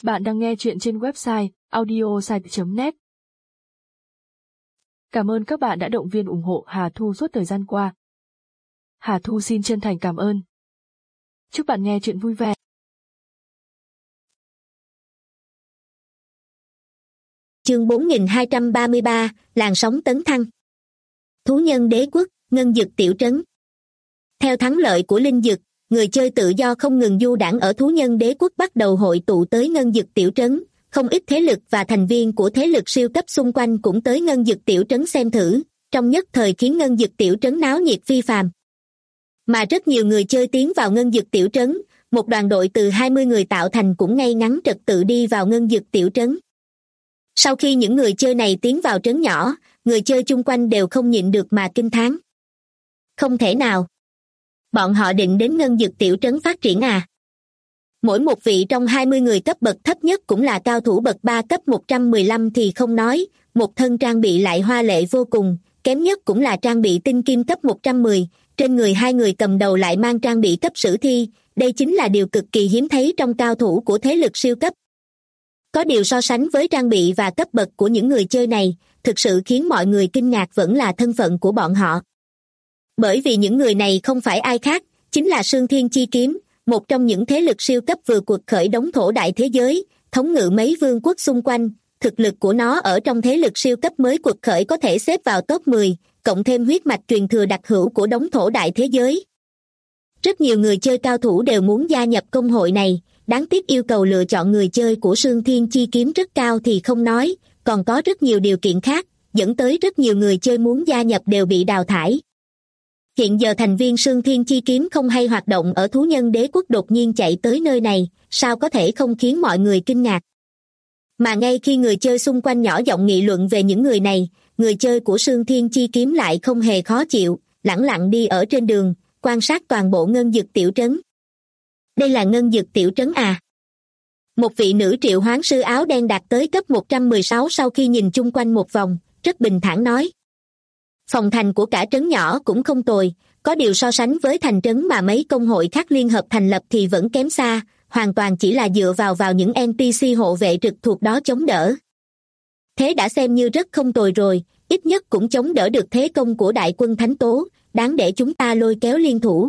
Bạn đang nghe chuyện trên website audiosite.net. Cảm ơn các bạn đã động viên ủng hộ Hà Thu suốt thời gian qua. Hà Thu xin chân thành cảm ơn. Chúc bạn nghe chuyện vui vẻ. Chương 4233, làn sóng tấn thăng. Thú nhân đế quốc, ngân dực tiểu trấn. Theo thắng lợi của linh dực, người chơi tự do không ngừng du đãng ở thú nhân đế quốc bắt đầu hội tụ tới ngân dực tiểu trấn, không ít thế lực và thành viên của thế lực siêu cấp xung quanh cũng tới ngân dực tiểu trấn xem thử, trong nhất thời khiến ngân dực tiểu trấn náo nhiệt phi phàm. Mà rất nhiều người chơi tiến vào ngân dực tiểu trấn, một đoàn đội từ 20 người tạo thành cũng ngay ngắn trật tự đi vào ngân dực tiểu trấn. Sau khi những người chơi này tiến vào trấn nhỏ, người chơi chung quanh đều không nhịn được mà kinh thán. Không thể nào. Bọn họ định đến ngân dực tiểu trấn phát triển à? Mỗi một vị trong 20 người cấp bậc thấp nhất cũng là cao thủ bậc 3 cấp 115 thì không nói, một thân trang bị lại hoa lệ vô cùng, kém nhất cũng là trang bị tinh kim cấp 110, trên người hai người cầm đầu lại mang trang bị cấp sử thi, đây chính là điều cực kỳ hiếm thấy trong cao thủ của thế lực siêu cấp. Có điều so sánh với trang bị và cấp bậc của những người chơi này, thực sự khiến mọi người kinh ngạc vẫn là thân phận của bọn họ. Bởi vì những người này không phải ai khác, chính là Sương Thiên Chi Kiếm, một trong những thế lực siêu cấp vừa cuộc khởi đống thổ đại thế giới, thống ngự mấy vương quốc xung quanh, thực lực của nó ở trong thế lực siêu cấp mới cuộc khởi có thể xếp vào top 10, cộng thêm huyết mạch truyền thừa đặc hữu của đống thổ đại thế giới. Rất nhiều người chơi cao thủ đều muốn gia nhập công hội này, đáng tiếc yêu cầu lựa chọn người chơi của Sương Thiên Chi Kiếm rất cao thì không nói, còn có rất nhiều điều kiện khác, dẫn tới rất nhiều người chơi muốn gia nhập đều bị đào thải. Hiện giờ thành viên Sương Thiên Chi Kiếm không hay hoạt động ở thú nhân đế quốc đột nhiên chạy tới nơi này, sao có thể không khiến mọi người kinh ngạc. Mà ngay khi người chơi xung quanh nhỏ giọng nghị luận về những người này, người chơi của Sương Thiên Chi Kiếm lại không hề khó chịu, lẳng lặng đi ở trên đường, quan sát toàn bộ ngân dực tiểu trấn. Đây là ngân dực tiểu trấn à? Một vị nữ triệu hoán sư áo đen đạt tới cấp 116 sau khi nhìn chung quanh một vòng, rất bình thản nói. Phòng thành của cả trấn nhỏ cũng không tồi, có điều so sánh với thành trấn mà mấy công hội khác liên hợp thành lập thì vẫn kém xa, hoàn toàn chỉ là dựa vào những NPC hộ vệ trực thuộc đó chống đỡ. Thế đã xem như rất không tồi rồi, ít nhất cũng chống đỡ được thế công của đại quân Thánh Tố, đáng để chúng ta lôi kéo liên thủ.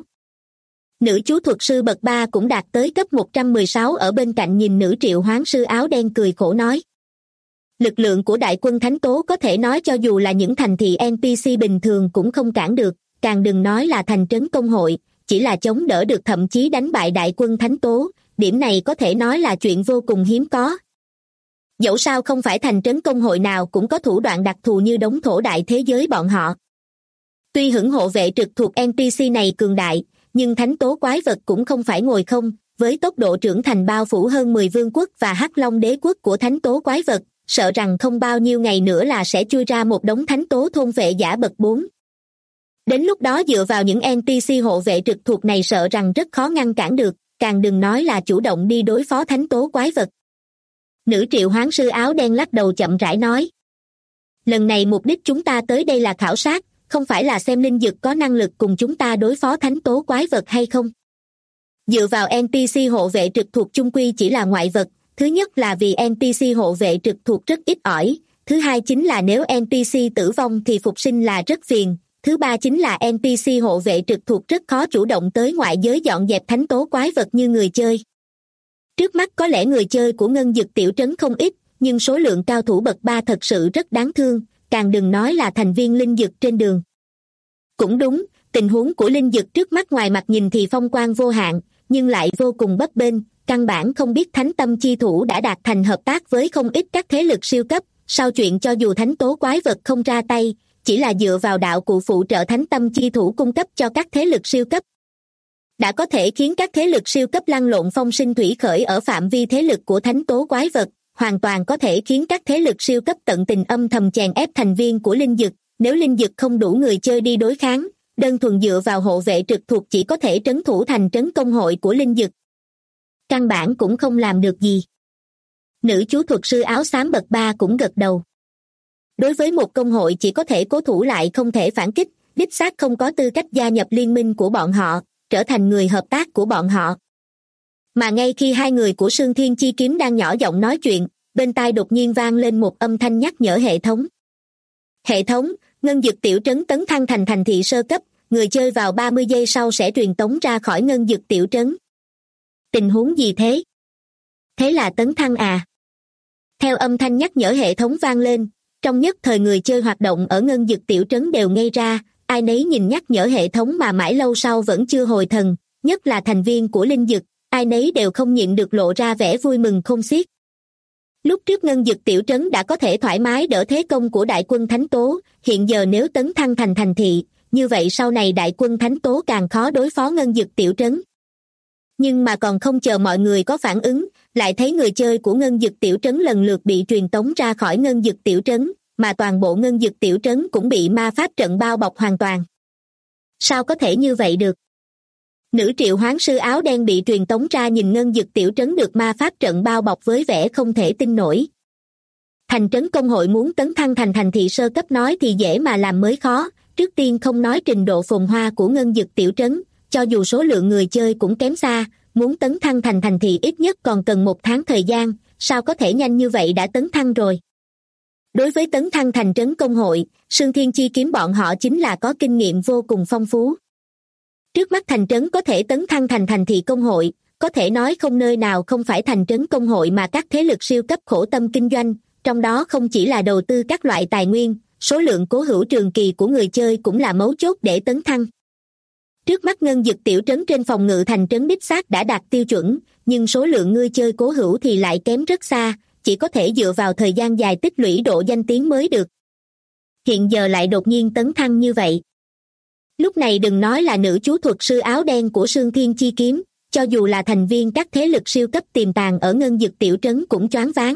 Nữ chú thuật sư bậc 3 cũng đạt tới cấp 116 ở bên cạnh nhìn nữ triệu hoán sư áo đen cười khổ nói. Lực lượng của đại quân Thánh Tố có thể nói cho dù là những thành thị NPC bình thường cũng không cản được, càng đừng nói là thành trấn công hội, chỉ là chống đỡ được thậm chí đánh bại đại quân Thánh Tố, điểm này có thể nói là chuyện vô cùng hiếm có. Dẫu sao không phải thành trấn công hội nào cũng có thủ đoạn đặc thù như đống thổ đại thế giới bọn họ. Tuy hững hộ vệ trực thuộc NPC này cường đại, nhưng Thánh Tố quái vật cũng không phải ngồi không, với tốc độ trưởng thành bao phủ hơn 10 vương quốc và Hắc Long đế quốc của Thánh Tố quái vật, sợ rằng không bao nhiêu ngày nữa là sẽ chui ra một đống Thánh Tố thôn vệ giả bậc 4. Đến lúc đó dựa vào những NPC hộ vệ trực thuộc này sợ rằng rất khó ngăn cản được, càng đừng nói là chủ động đi đối phó Thánh Tố quái vật. Nữ triệu hoán sư áo đen lắc đầu chậm rãi nói. Lần này mục đích chúng ta tới đây là khảo sát, không phải là xem linh dực có năng lực cùng chúng ta đối phó Thánh Tố quái vật hay không. Dựa vào NPC hộ vệ trực thuộc chung quy chỉ là ngoại vật, thứ nhất là vì NPC hộ vệ trực thuộc rất ít ỏi, thứ hai chính là nếu NPC tử vong thì phục sinh là rất phiền, thứ ba chính là NPC hộ vệ trực thuộc rất khó chủ động tới ngoại giới dọn dẹp Thánh Tố quái vật như người chơi. Trước mắt có lẽ người chơi của ngân dực tiểu trấn không ít, nhưng số lượng cao thủ bậc 3 thật sự rất đáng thương, càng đừng nói là thành viên linh dực trên đường. Cũng đúng, tình huống của linh dực trước mắt ngoài mặt nhìn thì phong quang vô hạn, nhưng lại vô cùng bấp bênh, căn bản không biết Thánh Tâm chi thủ đã đạt thành hợp tác với không ít các thế lực siêu cấp, sau chuyện cho dù Thánh Tố quái vật không ra tay, chỉ là dựa vào đạo cụ phụ trợ Thánh Tâm chi thủ cung cấp cho các thế lực siêu cấp. Đã có thể khiến các thế lực siêu cấp lăn lộn phong sinh thủy khởi ở phạm vi thế lực của Thánh Tố quái vật, hoàn toàn có thể khiến các thế lực siêu cấp tận tình âm thầm chèn ép thành viên của linh dực, nếu linh dực không đủ người chơi đi đối kháng, đơn thuần dựa vào hộ vệ trực thuộc chỉ có thể trấn thủ thành trấn công hội của linh dực. Căn bản cũng không làm được gì. Nữ chú thuật sư áo xám bậc 3 cũng gật đầu. Đối với một công hội chỉ có thể cố thủ lại không thể phản kích, đích xác không có tư cách gia nhập liên minh của bọn họ, trở thành người hợp tác của bọn họ. Mà ngay khi hai người của Sương Thiên Chi Kiếm đang nhỏ giọng nói chuyện, bên tai đột nhiên vang lên một âm thanh nhắc nhở hệ thống. Hệ thống, ngân dực tiểu trấn tấn thăng thành thành thị sơ cấp, người chơi vào 30 giây sau sẽ truyền tống ra khỏi ngân dực tiểu trấn. Tình huống gì thế? Thế là tấn thăng à? Theo âm thanh nhắc nhở hệ thống vang lên, trong nhất thời người chơi hoạt động ở ngân dực tiểu trấn đều ngây ra, ai nấy nhìn nhắc nhở hệ thống mà mãi lâu sau vẫn chưa hồi thần, nhất là thành viên của linh dực, ai nấy đều không nhịn được lộ ra vẻ vui mừng khôn xiết. Lúc trước ngân dực tiểu trấn đã có thể thoải mái đỡ thế công của đại quân Thánh Tố, hiện giờ nếu tấn thăng thành thành thị, như vậy sau này đại quân Thánh Tố càng khó đối phó ngân dực tiểu trấn. Nhưng mà còn không chờ mọi người có phản ứng, lại thấy người chơi của ngân dực tiểu trấn lần lượt bị truyền tống ra khỏi ngân dực tiểu trấn, mà toàn bộ ngân dực tiểu trấn cũng bị ma pháp trận bao bọc hoàn toàn. Sao có thể như vậy được? Nữ triệu hoán sư áo đen bị truyền tống ra nhìn ngân dực tiểu trấn được ma pháp trận bao bọc với vẻ không thể tin nổi. Thành trấn công hội muốn tấn thăng thành thành thị sơ cấp nói thì dễ mà làm mới khó, trước tiên không nói trình độ phồn hoa của ngân dực tiểu trấn, cho dù số lượng người chơi cũng kém xa, muốn tấn thăng thành thành thị ít nhất còn cần 1 tháng thời gian, sao có thể nhanh như vậy đã tấn thăng rồi. Đối với tấn thăng thành trấn công hội, Sương Thiên Chi Kiếm bọn họ chính là có kinh nghiệm vô cùng phong phú. Trước mắt thành trấn có thể tấn thăng thành thành thị công hội, có thể nói không nơi nào không phải thành trấn công hội mà các thế lực siêu cấp khổ tâm kinh doanh, trong đó không chỉ là đầu tư các loại tài nguyên, số lượng cố hữu trường kỳ của người chơi cũng là mấu chốt để tấn thăng. Trước mắt ngân dực tiểu trấn trên phòng ngự thành trấn đích xác đã đạt tiêu chuẩn, nhưng số lượng người chơi cố hữu thì lại kém rất xa, chỉ có thể dựa vào thời gian dài tích lũy độ danh tiếng mới được. Hiện giờ lại đột nhiên tấn thăng như vậy. Lúc này đừng nói là nữ chú thuật sư áo đen của Sương Thiên Chi Kiếm, cho dù là thành viên các thế lực siêu cấp tiềm tàng ở ngân dực tiểu trấn cũng choáng váng.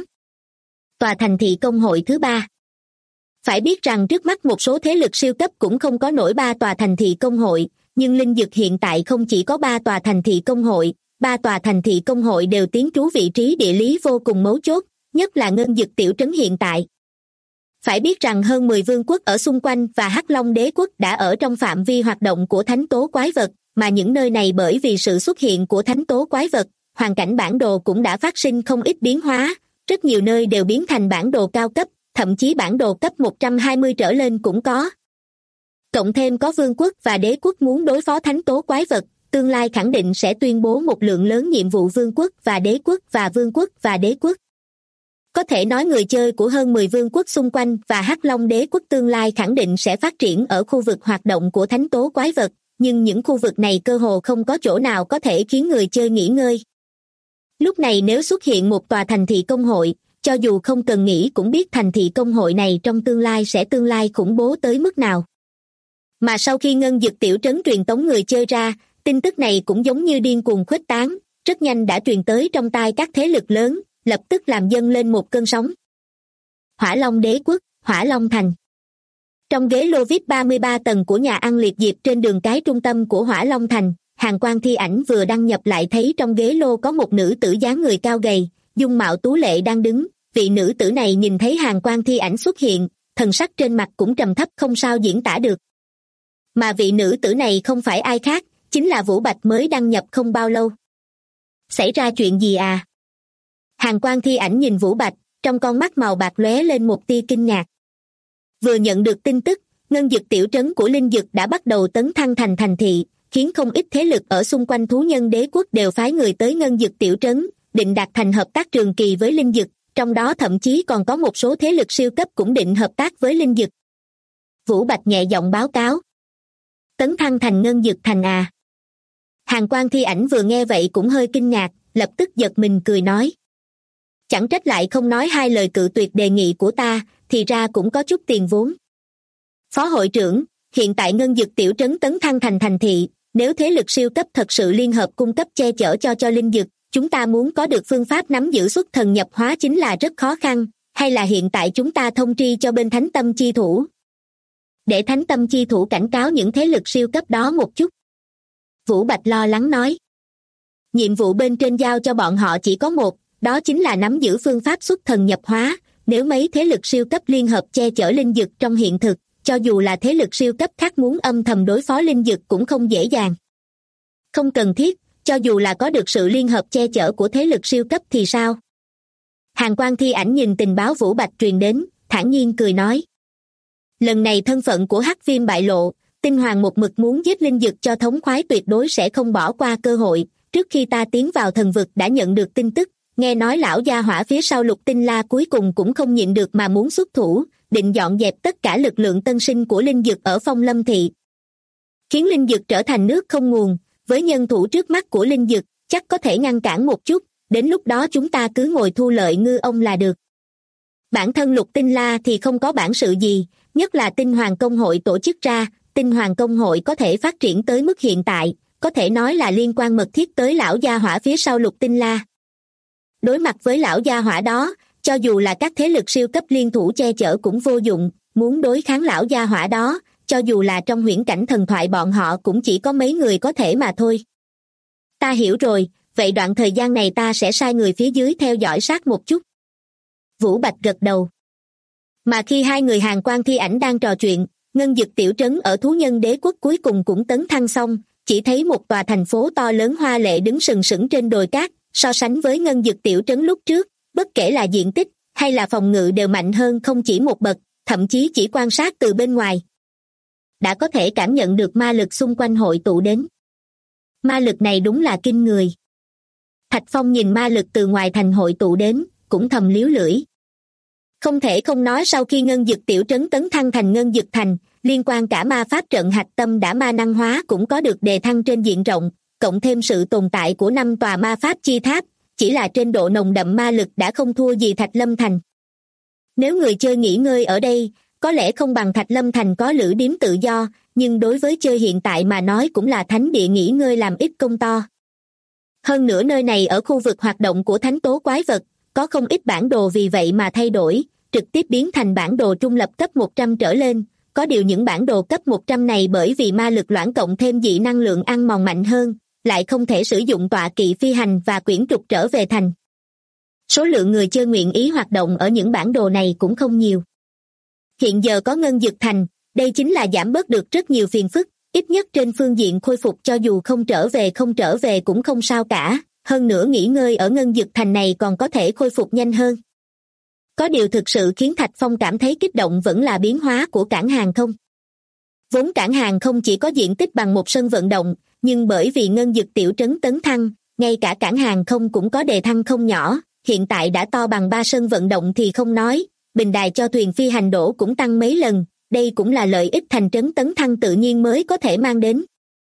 Tòa thành thị công hội thứ 3. Phải biết rằng trước mắt một số thế lực siêu cấp cũng không có nổi 3 tòa thành thị công hội, nhưng linh dực hiện tại không chỉ có 3 tòa thành thị công hội, 3 tòa thành thị công hội đều tiến trú vị trí địa lý vô cùng mấu chốt, nhất là ngân dực tiểu trấn hiện tại. Phải biết rằng hơn 10 vương quốc ở xung quanh và Hắc Long đế quốc đã ở trong phạm vi hoạt động của thánh tố quái vật, mà những nơi này bởi vì sự xuất hiện của thánh tố quái vật, hoàn cảnh bản đồ cũng đã phát sinh không ít biến hóa, rất nhiều nơi đều biến thành bản đồ cao cấp, thậm chí bản đồ cấp 120 trở lên cũng có. Cộng thêm có vương quốc và đế quốc muốn đối phó thánh tố quái vật, tương lai khẳng định sẽ tuyên bố một lượng lớn nhiệm vụ vương quốc và đế quốc và vương quốc và đế quốc. Có thể nói người chơi của hơn 10 vương quốc xung quanh và Hắc Long đế quốc tương lai khẳng định sẽ phát triển ở khu vực hoạt động của thánh tố quái vật, nhưng những khu vực này cơ hồ không có chỗ nào có thể khiến người chơi nghỉ ngơi. Lúc này nếu xuất hiện một tòa thành thị công hội, cho dù không cần nghĩ cũng biết thành thị công hội này trong tương lai sẽ tương lai khủng bố tới mức nào. Mà sau khi ngân dực tiểu trấn truyền tống người chơi ra, tin tức này cũng giống như điên cuồng khuếch tán, rất nhanh đã truyền tới trong tai các thế lực lớn, lập tức làm dâng lên một cơn sóng. Hỏa Long đế quốc, Hỏa Long thành. Trong ghế lô VIP 33 tầng của nhà ăn liệt diệp trên đường cái trung tâm của Hỏa Long thành, Hàn Quang Thi Ảnh vừa đăng nhập lại thấy trong ghế lô có một nữ tử dáng người cao gầy, dung mạo tú lệ đang đứng. Vị nữ tử này nhìn thấy Hàn Quang Thi Ảnh xuất hiện, thần sắc trên mặt cũng trầm thấp không sao diễn tả được. Mà vị nữ tử này không phải ai khác, chính là Vũ Bạch mới đăng nhập không bao lâu. Xảy ra chuyện gì à? Hàn Quang Thi Ảnh nhìn Vũ Bạch, trong con mắt màu bạc lóe lên một tia kinh ngạc. Vừa nhận được tin tức, ngân dực tiểu trấn của linh dực đã bắt đầu tấn thăng thành thành thị, khiến không ít thế lực ở xung quanh thú nhân đế quốc đều phái người tới ngân dực tiểu trấn, định đạt thành hợp tác trường kỳ với linh dực, trong đó thậm chí còn có một số thế lực siêu cấp cũng định hợp tác với linh dực. Vũ Bạch nhẹ giọng báo cáo. Tấn thăng thành ngân dực thành à? Hàn Quang Thi Ảnh vừa nghe vậy cũng hơi kinh ngạc, lập tức giật mình cười nói. Chẳng trách lại không nói hai lời cự tuyệt đề nghị của ta, thì ra cũng có chút tiền vốn. Phó hội trưởng, hiện tại ngân dực tiểu trấn tấn thăng thành thành thị, nếu thế lực siêu cấp thật sự liên hợp cung cấp che chở cho linh dực, chúng ta muốn có được phương pháp nắm giữ xuất thần nhập hóa chính là rất khó khăn, hay là hiện tại chúng ta thông tri cho bên Thánh Tâm Chi Thủ? Để Thánh Tâm Chi Thủ cảnh cáo những thế lực siêu cấp đó một chút. Vũ Bạch lo lắng nói. Nhiệm vụ bên trên giao cho bọn họ chỉ có một, đó chính là nắm giữ phương pháp xuất thần nhập hóa, nếu mấy thế lực siêu cấp liên hợp che chở linh dực trong hiện thực, cho dù là thế lực siêu cấp khác muốn âm thầm đối phó linh dực cũng không dễ dàng. Không cần thiết, cho dù là có được sự liên hợp che chở của thế lực siêu cấp thì sao? Hàn Quan Thi Ảnh nhìn tình báo Vũ Bạch truyền đến, thản nhiên cười nói. Lần này thân phận của Hắc Viêm bại lộ, Tinh Hoàng một mực muốn giết Linh Dực cho thống khoái, tuyệt đối sẽ không bỏ qua cơ hội. Trước khi ta tiến vào thần vực đã nhận được tin tức, nghe nói lão gia hỏa phía sau Lục Tinh La cuối cùng cũng không nhịn được mà muốn xuất thủ, định dọn dẹp tất cả lực lượng tân sinh của Linh Dực ở Phong Lâm Thị, khiến Linh Dực trở thành nước không nguồn. Với nhân thủ trước mắt của Linh Dực, chắc có thể ngăn cản một chút, đến lúc đó chúng ta cứ ngồi thu lợi ngư ông là được. Bản thân Lục Tinh La thì không có bản sự gì, nhất là Tinh Hoàng Công hội tổ chức ra, Tinh Hoàng Công hội có thể phát triển tới mức hiện tại, có thể nói là liên quan mật thiết tới lão gia hỏa phía sau Lục Tinh La. Đối mặt với lão gia hỏa đó, cho dù là các thế lực siêu cấp liên thủ che chở cũng vô dụng, muốn đối kháng lão gia hỏa đó, cho dù là trong huyễn cảnh thần thoại bọn họ cũng chỉ có mấy người có thể mà thôi. Ta hiểu rồi, vậy đoạn thời gian này ta sẽ sai người phía dưới theo dõi sát một chút. Vũ Bạch gật đầu. Mà khi hai người Hàn Quan Thi Ảnh đang trò chuyện, ngân dực tiểu trấn ở Thú Nhân Đế Quốc cuối cùng cũng tấn thăng xong, chỉ thấy một tòa thành phố to lớn hoa lệ đứng sừng sững trên đồi cát, so sánh với ngân dực tiểu trấn lúc trước, bất kể là diện tích hay là phòng ngự đều mạnh hơn không chỉ một bậc, thậm chí chỉ quan sát từ bên ngoài đã có thể cảm nhận được ma lực xung quanh hội tụ đến. Ma lực này đúng là kinh người. Thạch Phong nhìn ma lực từ ngoài thành hội tụ đến, cũng thầm líu lưỡi. Không thể không nói sau khi ngân dực tiểu trấn tấn thăng thành ngân dực thành, liên quan cả ma pháp trận hạch tâm đã ma năng hóa cũng có được đề thăng trên diện rộng, cộng thêm sự tồn tại của 5 tòa ma pháp chi tháp, chỉ là trên độ nồng đậm ma lực đã không thua gì Thạch Lâm Thành. Nếu người chơi nghỉ ngơi ở đây, có lẽ không bằng Thạch Lâm Thành có lữ điếm tự do, nhưng đối với chơi hiện tại mà nói cũng là thánh địa nghỉ ngơi làm ít công to. Hơn nữa nơi này ở khu vực hoạt động của thánh tố quái vật, có không ít bản đồ vì vậy mà thay đổi, trực tiếp biến thành bản đồ trung lập cấp 100 trở lên. Có điều những bản đồ cấp 100 này bởi vì ma lực loãng cộng thêm dị năng lượng ăn mòn mạnh hơn, lại không thể sử dụng tọa kỵ phi hành và quyển trục trở về thành. Số lượng người chơi nguyện ý hoạt động ở những bản đồ này cũng không nhiều. Hiện giờ có ngân dực thành, đây chính là giảm bớt được rất nhiều phiền phức, ít nhất trên phương diện khôi phục cho dù không trở về cũng không sao cả, hơn nữa nghỉ ngơi ở ngân dực thành này còn có thể khôi phục nhanh hơn. Có điều thực sự khiến Thạch Phong cảm thấy kích động vẫn là biến hóa của cảng hàng không. Vốn cảng hàng không chỉ có diện tích bằng một sân vận động, nhưng bởi vì ngân dực tiểu trấn tấn thăng, ngay cả cảng hàng không cũng có đề thăng không nhỏ, hiện tại đã to bằng 3 sân vận động thì không nói, bình đài cho thuyền phi hành đổ cũng tăng mấy lần, đây cũng là lợi ích thành trấn tấn thăng tự nhiên mới có thể mang đến.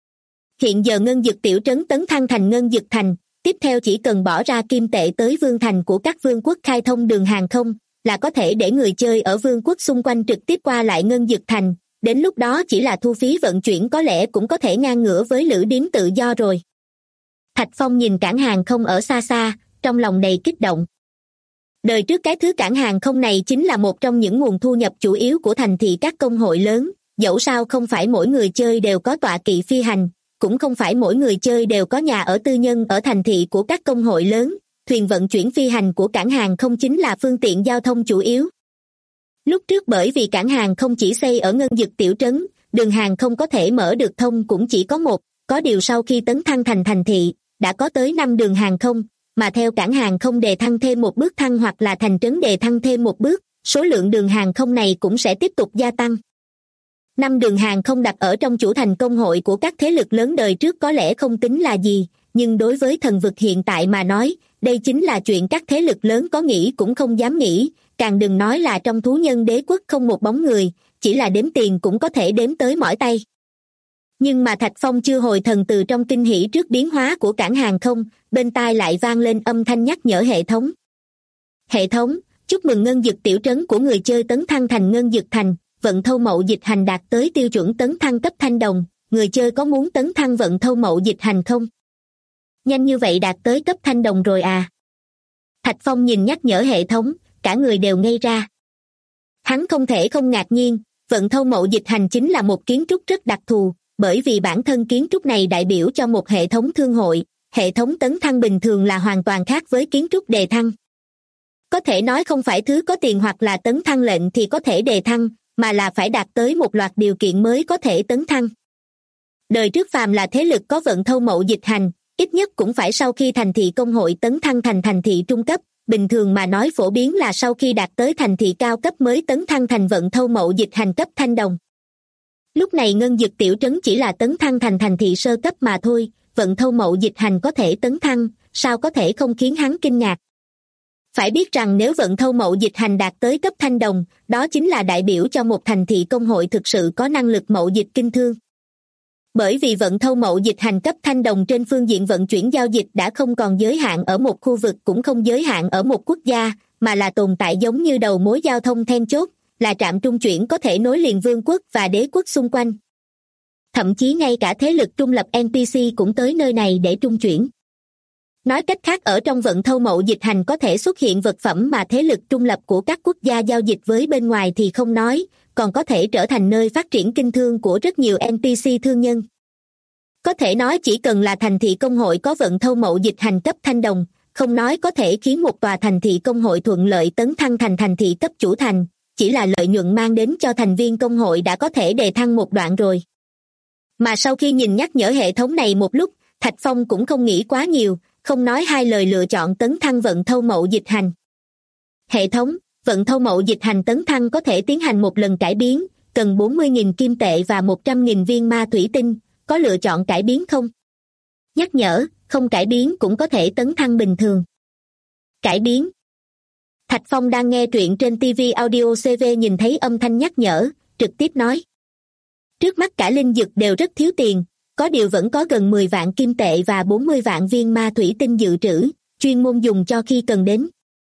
Hiện giờ ngân dực tiểu trấn tấn thăng thành ngân dực thành, tiếp theo chỉ cần bỏ ra kim tệ tới vương thành của các vương quốc khai thông đường hàng không, là có thể để người chơi ở vương quốc xung quanh trực tiếp qua lại ngân dực thành, đến lúc đó chỉ là thu phí vận chuyển có lẽ cũng có thể ngang ngửa với lữ điếm tự do rồi. Thạch Phong nhìn cảng hàng không ở xa xa, trong lòng đầy kích động. Đời trước cái thứ cảng hàng không này chính là một trong những nguồn thu nhập chủ yếu của thành thị các công hội lớn, dẫu sao không phải mỗi người chơi đều có tọa kỵ phi hành, cũng không phải mỗi người chơi đều có nhà ở tư nhân ở thành thị của các công hội lớn, thuyền vận chuyển phi hành của cảng hàng không chính là phương tiện giao thông chủ yếu. Lúc trước bởi vì cảng hàng không chỉ xây ở ngân dực tiểu trấn, đường hàng không có thể mở được thông cũng chỉ có một, có điều sau khi tấn thăng thành thành thị, đã có tới 5 đường hàng không, mà theo cảng hàng không đề thăng thêm một bước thăng hoặc là thành trấn đề thăng thêm một bước, số lượng đường hàng không này cũng sẽ tiếp tục gia tăng. 5 đường hàng không đặt ở trong chủ thành công hội của các thế lực lớn đời trước có lẽ không tính là gì, nhưng đối với thần vực hiện tại mà nói, đây chính là chuyện các thế lực lớn có nghĩ cũng không dám nghĩ, càng đừng nói là trong Thú Nhân Đế Quốc không một bóng người, chỉ là đếm tiền cũng có thể đếm tới mỏi tay. Nhưng mà Thạch Phong chưa hồi thần từ trong kinh hỉ trước biến hóa của cảng hàng không, bên tai lại vang lên âm thanh nhắc nhở hệ thống. Hệ thống, chúc mừng ngân dực tiểu trấn của người chơi tấn thăng thành ngân dực thành, vận thâu mậu dịch hành đạt tới tiêu chuẩn tấn thăng cấp thanh đồng, người chơi có muốn tấn thăng vận thâu mậu dịch hành không? Nhanh như vậy đạt tới cấp thanh đồng rồi à? Thạch Phong nhìn nhắc nhở hệ thống, cả người đều ngây ra. Hắn không thể không ngạc nhiên, vận thâu mậu dịch hành chính là một kiến trúc rất đặc thù, bởi vì bản thân kiến trúc này đại biểu cho một hệ thống thương hội, hệ thống tấn thăng bình thường là hoàn toàn khác với kiến trúc đề thăng. Có thể nói không phải thứ có tiền hoặc là tấn thăng lệnh thì có thể đề thăng, mà là phải đạt tới một loạt điều kiện mới có thể tấn thăng. Đời trước phàm là thế lực có vận thâu mậu dịch hành, ít nhất cũng phải sau khi thành thị công hội tấn thăng thành thành thị trung cấp, bình thường mà nói phổ biến là sau khi đạt tới thành thị cao cấp mới tấn thăng thành vận thâu mậu dịch hành cấp thanh đồng. Lúc này ngân dực tiểu trấn chỉ là tấn thăng thành thành thị sơ cấp mà thôi, vận thâu mậu dịch hành có thể tấn thăng, sao có thể không khiến hắn kinh ngạc. Phải biết rằng nếu vận thâu mậu dịch hành đạt tới cấp thanh đồng, đó chính là đại biểu cho một thành thị công hội thực sự có năng lực mậu dịch kinh thương. Bởi vì vận thâu mậu dịch hành cấp thanh đồng trên phương diện vận chuyển giao dịch đã không còn giới hạn ở một khu vực cũng không giới hạn ở một quốc gia, mà là tồn tại giống như đầu mối giao thông then chốt, là trạm trung chuyển có thể nối liền vương quốc và đế quốc xung quanh. Thậm chí ngay cả thế lực trung lập NPC cũng tới nơi này để trung chuyển. Nói cách khác, ở trong vận thâu mậu dịch hành có thể xuất hiện vật phẩm mà thế lực trung lập của các quốc gia giao dịch với bên ngoài thì không nói, còn có thể trở thành nơi phát triển kinh thương của rất nhiều NPC thương nhân. Có thể nói chỉ cần là thành thị công hội có vận thâu mậu dịch hành cấp thanh đồng, không nói có thể khiến một tòa thành thị công hội thuận lợi tấn thăng thành thành thị cấp chủ thành, chỉ là lợi nhuận mang đến cho thành viên công hội đã có thể đề thăng một đoạn rồi. Mà sau khi nhìn nhắc nhở hệ thống này một lúc, Thạch Phong cũng không nghĩ quá nhiều, không nói hai lời lựa chọn tấn thăng vận thâu mậu dịch hành. Hệ thống, vận thâu mậu dịch hành tấn thăng có thể tiến hành một lần cải biến, cần 40.000 kim tệ và 100.000 viên ma thủy tinh, có lựa chọn cải biến không? Nhắc nhở, không cải biến cũng có thể tấn thăng bình thường. Cải biến. Thạch Phong đang nghe truyện trên TV Audio CV nhìn thấy âm thanh nhắc nhở, trực tiếp nói. Trước mắt cả linh dực đều rất thiếu tiền, có điều vẫn có gần 10 vạn kim tệ và 40 vạn viên ma thủy tinh dự trữ, chuyên môn dùng cho khi cần đến.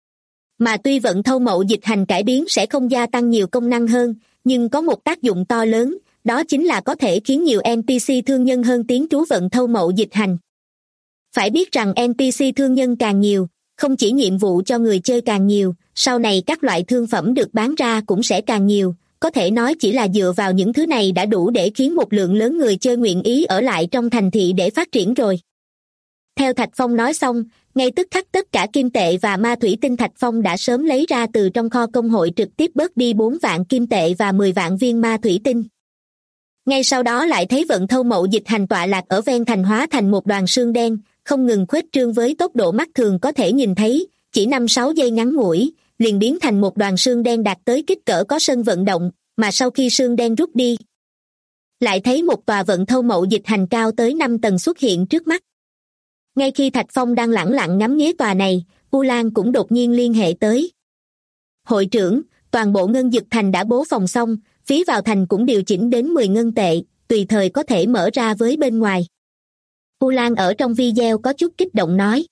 Mà tuy vận thâu mậu dịch hành cải biến sẽ không gia tăng nhiều công năng hơn, nhưng có một tác dụng to lớn, đó chính là có thể khiến nhiều NPC thương nhân hơn tiến trú vận thâu mậu dịch hành. Phải biết rằng NPC thương nhân càng nhiều, không chỉ nhiệm vụ cho người chơi càng nhiều, sau này các loại thương phẩm được bán ra cũng sẽ càng nhiều, có thể nói chỉ là dựa vào những thứ này đã đủ để khiến một lượng lớn người chơi nguyện ý ở lại trong thành thị để phát triển rồi. Theo Thạch Phong nói xong, ngay tức khắc tất cả kim tệ và ma thủy tinh Thạch Phong đã sớm lấy ra từ trong kho công hội trực tiếp bớt đi 4 vạn kim tệ và 10 vạn viên ma thủy tinh. Ngay sau đó lại thấy vận thâu mậu dịch hành tọa lạc ở ven thành hóa thành một đoàn sương đen, không ngừng khuếch trương với tốc độ mắt thường có thể nhìn thấy, chỉ 5-6 giây ngắn ngủi, liền biến thành một đoàn sương đen đạt tới kích cỡ có sân vận động, mà sau khi sương đen rút đi, lại thấy một tòa vận thâu mậu dịch hành cao tới 5 tầng xuất hiện trước mắt. Ngay khi Thạch Phong đang lẳng lặng ngắm nghía tòa này, U Lan cũng đột nhiên liên hệ tới. Hội trưởng, toàn bộ ngân dực thành đã bố phòng xong, phí vào thành cũng điều chỉnh đến 10 ngân tệ, tùy thời có thể mở ra với bên ngoài. U Lan ở trong video có chút kích động nói.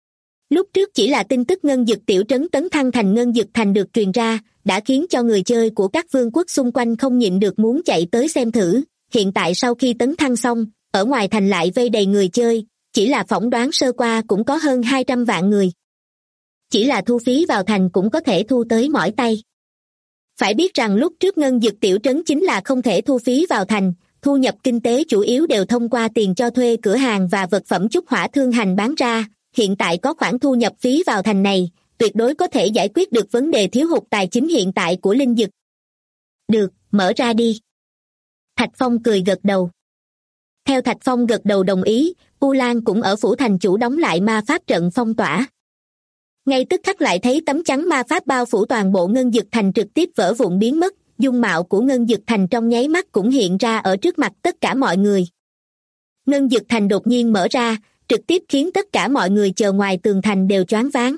Lúc trước chỉ là tin tức ngân dực tiểu trấn tấn thăng thành ngân dực thành được truyền ra, đã khiến cho người chơi của các vương quốc xung quanh không nhịn được muốn chạy tới xem thử. Hiện tại sau khi tấn thăng xong, ở ngoài thành lại vây đầy người chơi, chỉ là phỏng đoán sơ qua cũng có hơn 200 vạn người. Chỉ là thu phí vào thành cũng có thể thu tới mỏi tay. Phải biết rằng lúc trước ngân dực tiểu trấn chính là không thể thu phí vào thành, thu nhập kinh tế chủ yếu đều thông qua tiền cho thuê cửa hàng và vật phẩm trúc hỏa thương hành bán ra. Hiện tại có khoản thu nhập phí vào thành này, tuyệt đối có thể giải quyết được vấn đề thiếu hụt tài chính hiện tại của linh dực. Được, mở ra đi. Thạch Phong cười gật đầu. Theo Thạch Phong gật đầu đồng ý, U Lan cũng ở phủ thành chủ đóng lại ma pháp trận phong tỏa. Ngay tức khắc lại thấy tấm chắn ma pháp bao phủ toàn bộ ngân dực thành trực tiếp vỡ vụn biến mất, dung mạo của ngân dực thành trong nháy mắt cũng hiện ra ở trước mặt tất cả mọi người. Ngân dực thành đột nhiên mở ra, trực tiếp khiến tất cả mọi người chờ ngoài tường thành đều choáng váng.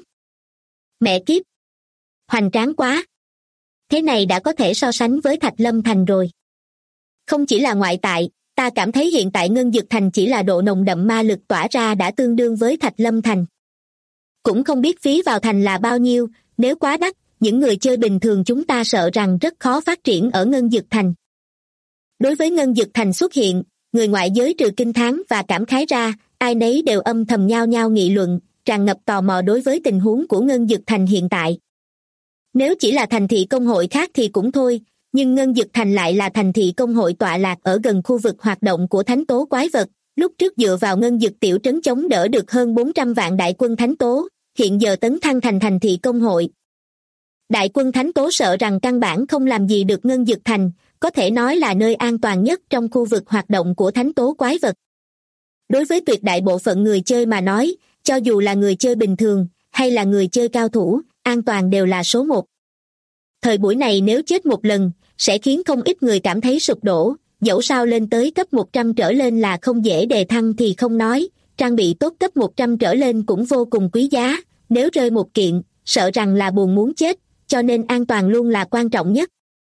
Mẹ kiếp! Hoành tráng quá! Thế này đã có thể so sánh với Thạch Lâm thành rồi. Không chỉ là ngoại tại, ta cảm thấy hiện tại ngân dực thành chỉ là độ nồng đậm ma lực tỏa ra đã tương đương với Thạch Lâm thành. Cũng không biết phí vào thành là bao nhiêu, nếu quá đắt, những người chơi bình thường chúng ta sợ rằng rất khó phát triển ở ngân dực thành. Đối với ngân dực thành xuất hiện, người ngoại giới trừ kinh thán và cảm khái ra, ai nấy đều âm thầm nhao nhao nghị luận, tràn ngập tò mò đối với tình huống của ngân dực thành hiện tại. Nếu chỉ là thành thị công hội khác thì cũng thôi, nhưng ngân dực thành lại là thành thị công hội tọa lạc ở gần khu vực hoạt động của thánh tố quái vật, lúc trước dựa vào ngân dực tiểu trấn chống đỡ được hơn 400 vạn đại quân thánh tố, hiện giờ tấn thăng thành thành thị công hội. Đại quân thánh tố sợ rằng căn bản không làm gì được ngân dực thành, có thể nói là nơi an toàn nhất trong khu vực hoạt động của thánh tố quái vật. Đối với tuyệt đại bộ phận người chơi mà nói, cho dù là người chơi bình thường hay là người chơi cao thủ, an toàn đều là số một. Thời buổi này nếu chết một lần, sẽ khiến không ít người cảm thấy sụp đổ, dẫu sao lên tới cấp 100 trở lên là không dễ đề thăng thì không nói, trang bị tốt cấp 100 trở lên cũng vô cùng quý giá, nếu rơi một kiện, sợ rằng là buồn muốn chết, cho nên an toàn luôn là quan trọng nhất.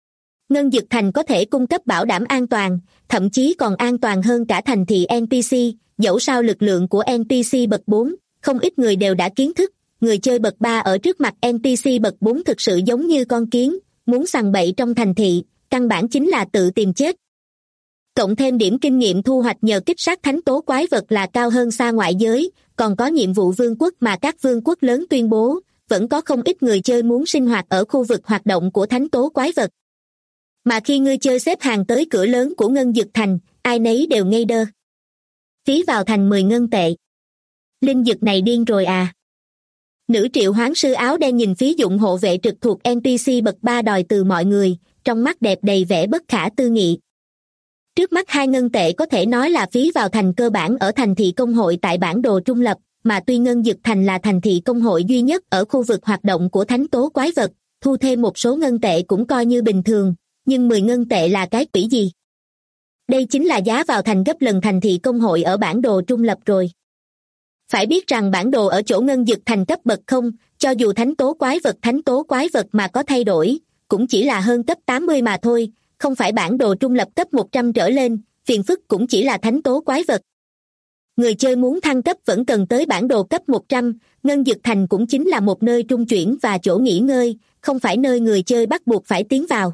Ngân Dực Thành có thể cung cấp bảo đảm an toàn, thậm chí còn an toàn hơn cả thành thị NPC, dẫu sao lực lượng của NPC bậc 4, không ít người đều đã kiến thức, người chơi bậc 3 ở trước mặt NPC bậc 4 thực sự giống như con kiến, muốn sằng bậy trong thành thị, căn bản chính là tự tìm chết. Cộng thêm điểm kinh nghiệm thu hoạch nhờ kích sát thánh tố quái vật là cao hơn xa ngoại giới, còn có nhiệm vụ vương quốc mà các vương quốc lớn tuyên bố, vẫn có không ít người chơi muốn sinh hoạt ở khu vực hoạt động của thánh tố quái vật. Mà khi ngươi chơi xếp hàng tới cửa lớn của Ngân Dực Thành, ai nấy đều ngây đơ. Phí vào thành 10 ngân tệ. Linh dực này điên rồi à? Nữ triệu hoán sư áo đen nhìn phí dụng hộ vệ trực thuộc NPC bậc 3 đòi từ mọi người, trong mắt đẹp đầy vẻ bất khả tư nghị. Trước mắt 2 ngân tệ có thể nói là phí vào thành cơ bản ở thành thị công hội tại bản đồ trung lập, mà tuy Ngân Dực Thành là thành thị công hội duy nhất ở khu vực hoạt động của thánh tố quái vật, thu thêm một số ngân tệ cũng coi như bình thường, nhưng 10 ngân tệ là cái quỷ gì? Đây chính là giá vào thành gấp lần thành thị công hội ở bản đồ trung lập rồi. Phải biết rằng bản đồ ở chỗ Ngân Dực Thành cấp bậc không, cho dù thánh tố quái vật mà có thay đổi, cũng chỉ là hơn cấp 80 mà thôi, không phải bản đồ trung lập cấp 100 trở lên, phiền phức cũng chỉ là thánh tố quái vật. Người chơi muốn thăng cấp vẫn cần tới bản đồ cấp 100, Ngân Dực Thành cũng chính là một nơi trung chuyển và chỗ nghỉ ngơi, không phải nơi người chơi bắt buộc phải tiến vào.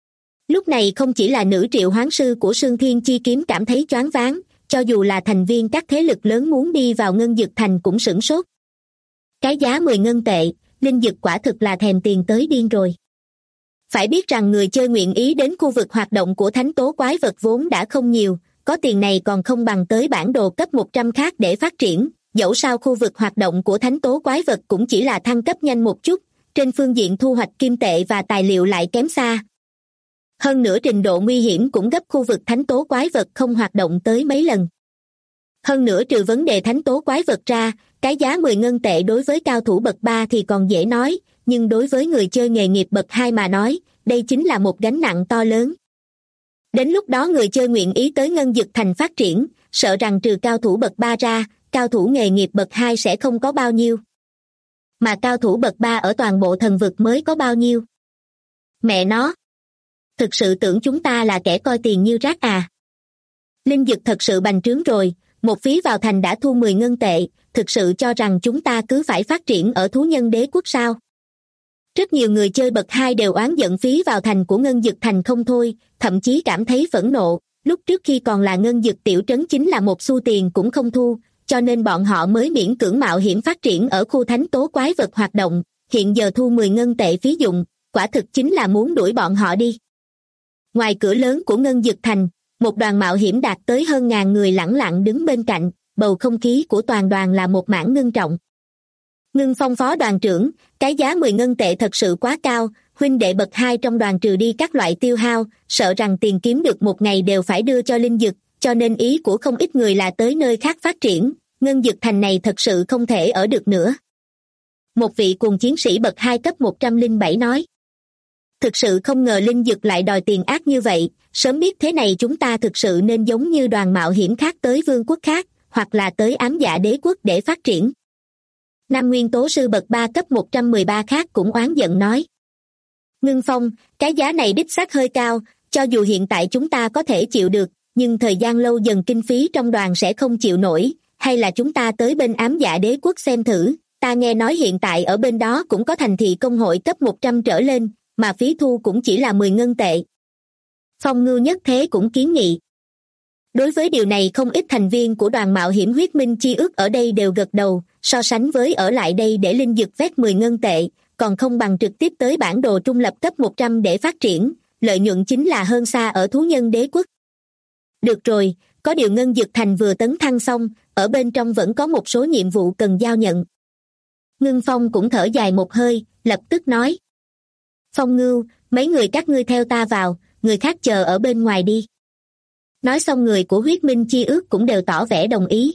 Lúc này không chỉ là nữ triệu hoán sư của Sương Thiên Chi Kiếm cảm thấy choáng váng, cho dù là thành viên các thế lực lớn muốn đi vào Ngân Dực Thành cũng sửng sốt. Cái giá 10 ngân tệ, linh dực quả thực là thèm tiền tới điên rồi. Phải biết rằng người chơi nguyện ý đến khu vực hoạt động của thánh tố quái vật vốn đã không nhiều, có tiền này còn không bằng tới bản đồ cấp 100 khác để phát triển, dẫu sao khu vực hoạt động của thánh tố quái vật cũng chỉ là thăng cấp nhanh một chút, trên phương diện thu hoạch kim tệ và tài liệu lại kém xa. Hơn nữa trình độ nguy hiểm cũng gấp khu vực thánh tố quái vật không hoạt động tới mấy lần. Hơn nữa trừ vấn đề thánh tố quái vật ra, cái giá 10 ngân tệ đối với cao thủ bậc 3 thì còn dễ nói, nhưng đối với người chơi nghề nghiệp bậc 2 mà nói, đây chính là một gánh nặng to lớn. Đến lúc đó người chơi nguyện ý tới Ngân Dực Thành phát triển, sợ rằng trừ cao thủ bậc 3 ra, cao thủ nghề nghiệp bậc 2 sẽ không có bao nhiêu. Mà cao thủ bậc 3 ở toàn bộ thần vực mới có bao nhiêu? Mẹ nó! Thực sự tưởng chúng ta là kẻ coi tiền như rác à? Linh dực thật sự bành trướng rồi, một phí vào thành đã thu 10 ngân tệ, thực sự cho rằng chúng ta cứ phải phát triển ở thú nhân đế quốc sao? Rất nhiều người chơi bậc 2 đều oán giận phí vào thành của Ngân Dực Thành không thôi, thậm chí cảm thấy phẫn nộ, lúc trước khi còn là Ngân Dực tiểu trấn chính là một xu tiền cũng không thu, cho nên bọn họ mới miễn cưỡng mạo hiểm phát triển ở khu thánh tố quái vật hoạt động, hiện giờ thu 10 ngân tệ phí dụng, quả thực chính là muốn đuổi bọn họ đi. Ngoài cửa lớn của Ngân Dực Thành, một đoàn mạo hiểm đạt tới hơn 1000 người lẳng lặng đứng bên cạnh, bầu không khí của toàn đoàn là một mảng ngưng trọng. Ngưng Phong phó đoàn trưởng, cái giá 10 ngân tệ thật sự quá cao, huynh đệ bậc 2 trong đoàn trừ đi các loại tiêu hao, sợ rằng tiền kiếm được một ngày đều phải đưa cho linh dực, cho nên ý của không ít người là tới nơi khác phát triển, Ngân Dực Thành này thật sự không thể ở được nữa. Một vị cùng chiến sĩ bậc 2 cấp 107 nói. Thực sự không ngờ linh dực lại đòi tiền ác như vậy, sớm biết thế này chúng ta thực sự nên giống như đoàn mạo hiểm khác tới vương quốc khác, hoặc là tới ám dạ đế quốc để phát triển. Nam nguyên tố sư bậc 3 cấp 113 khác cũng oán giận nói. Ngưng Phong, cái giá này đích xác hơi cao, cho dù hiện tại chúng ta có thể chịu được, nhưng thời gian lâu dần kinh phí trong đoàn sẽ không chịu nổi, hay là chúng ta tới bên ám dạ đế quốc xem thử, ta nghe nói hiện tại ở bên đó cũng có thành thị công hội cấp 100 trở lên, mà phí thu cũng chỉ là 10 ngân tệ. Phong Ngưu Nhất Thế cũng kiến nghị. Đối với điều này không ít thành viên của đoàn mạo hiểm huyết minh chi ước ở đây đều gật đầu, so sánh với ở lại đây để linh dực vét 10 ngân tệ, còn không bằng trực tiếp tới bản đồ trung lập cấp 100 để phát triển, lợi nhuận chính là hơn xa ở thú nhân đế quốc. Được rồi, có điều Ngân Dực Thành vừa tấn thăng xong, ở bên trong vẫn có một số nhiệm vụ cần giao nhận. Ngưng Phong cũng thở dài một hơi, lập tức nói. Phong Ngưu, mấy người các ngươi theo ta vào, người khác chờ ở bên ngoài đi. Nói xong người của huyết minh chi ước cũng đều tỏ vẻ đồng ý.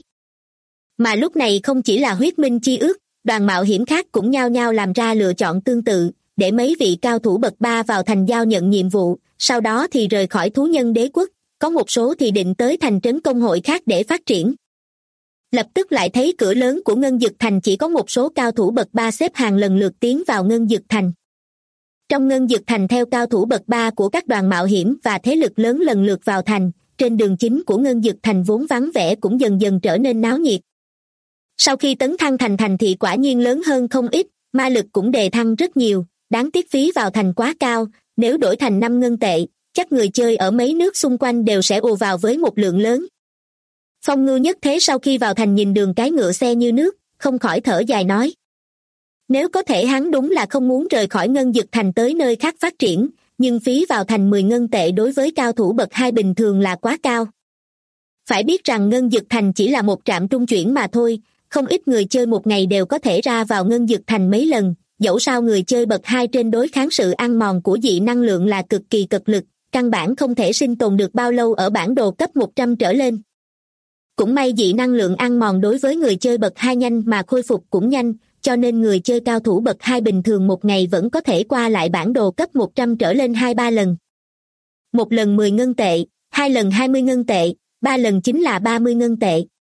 Mà lúc này không chỉ là huyết minh chi ước, đoàn mạo hiểm khác cũng nhao nhao làm ra lựa chọn tương tự, để mấy vị cao thủ bậc 3 vào thành giao nhận nhiệm vụ, sau đó thì rời khỏi thú nhân đế quốc, có một số thì định tới thành trấn công hội khác để phát triển. Lập tức lại thấy cửa lớn của Ngân Dực Thành chỉ có một số cao thủ bậc 3 xếp hàng lần lượt tiến vào Ngân Dực Thành. Trong Ngân Dực Thành theo cao thủ bậc 3 của các đoàn mạo hiểm và thế lực lớn lần lượt vào thành, trên đường chính của Ngân Dực Thành vốn vắng vẻ cũng dần dần trở nên náo nhiệt. Sau khi tấn thăng thành thành thị quả nhiên lớn hơn không ít, ma lực cũng đề thăng rất nhiều, đáng tiếc phí vào thành quá cao, nếu đổi thành 5 ngân tệ, chắc người chơi ở mấy nước xung quanh đều sẽ ùa vào với một lượng lớn. Phong Ngưu Nhất Thế sau khi vào thành nhìn đường cái ngựa xe như nước, không khỏi thở dài nói. Nếu có thể hắn đúng là không muốn rời khỏi Ngân Dực Thành tới nơi khác phát triển, nhưng phí vào thành 10 ngân tệ đối với cao thủ bậc 2 bình thường là quá cao. Phải biết rằng Ngân Dực Thành chỉ là một trạm trung chuyển mà thôi, không ít người chơi một ngày đều có thể ra vào Ngân Dực Thành mấy lần, dẫu sao người chơi bậc 2 trên đối kháng sự ăn mòn của dị năng lượng là cực kỳ cực lực, căn bản không thể sinh tồn được bao lâu ở bản đồ cấp 100 trở lên. Cũng may dị năng lượng ăn mòn đối với người chơi bậc 2 nhanh mà khôi phục cũng nhanh, cho nên người chơi cao thủ bậc 2 bình thường một ngày vẫn có thể qua lại bản đồ cấp 100 trở lên 2-3 lần. Một lần 10 ngân tệ, 2 lần 20 ngân tệ, 3 lần chính là 30 ngân tệ.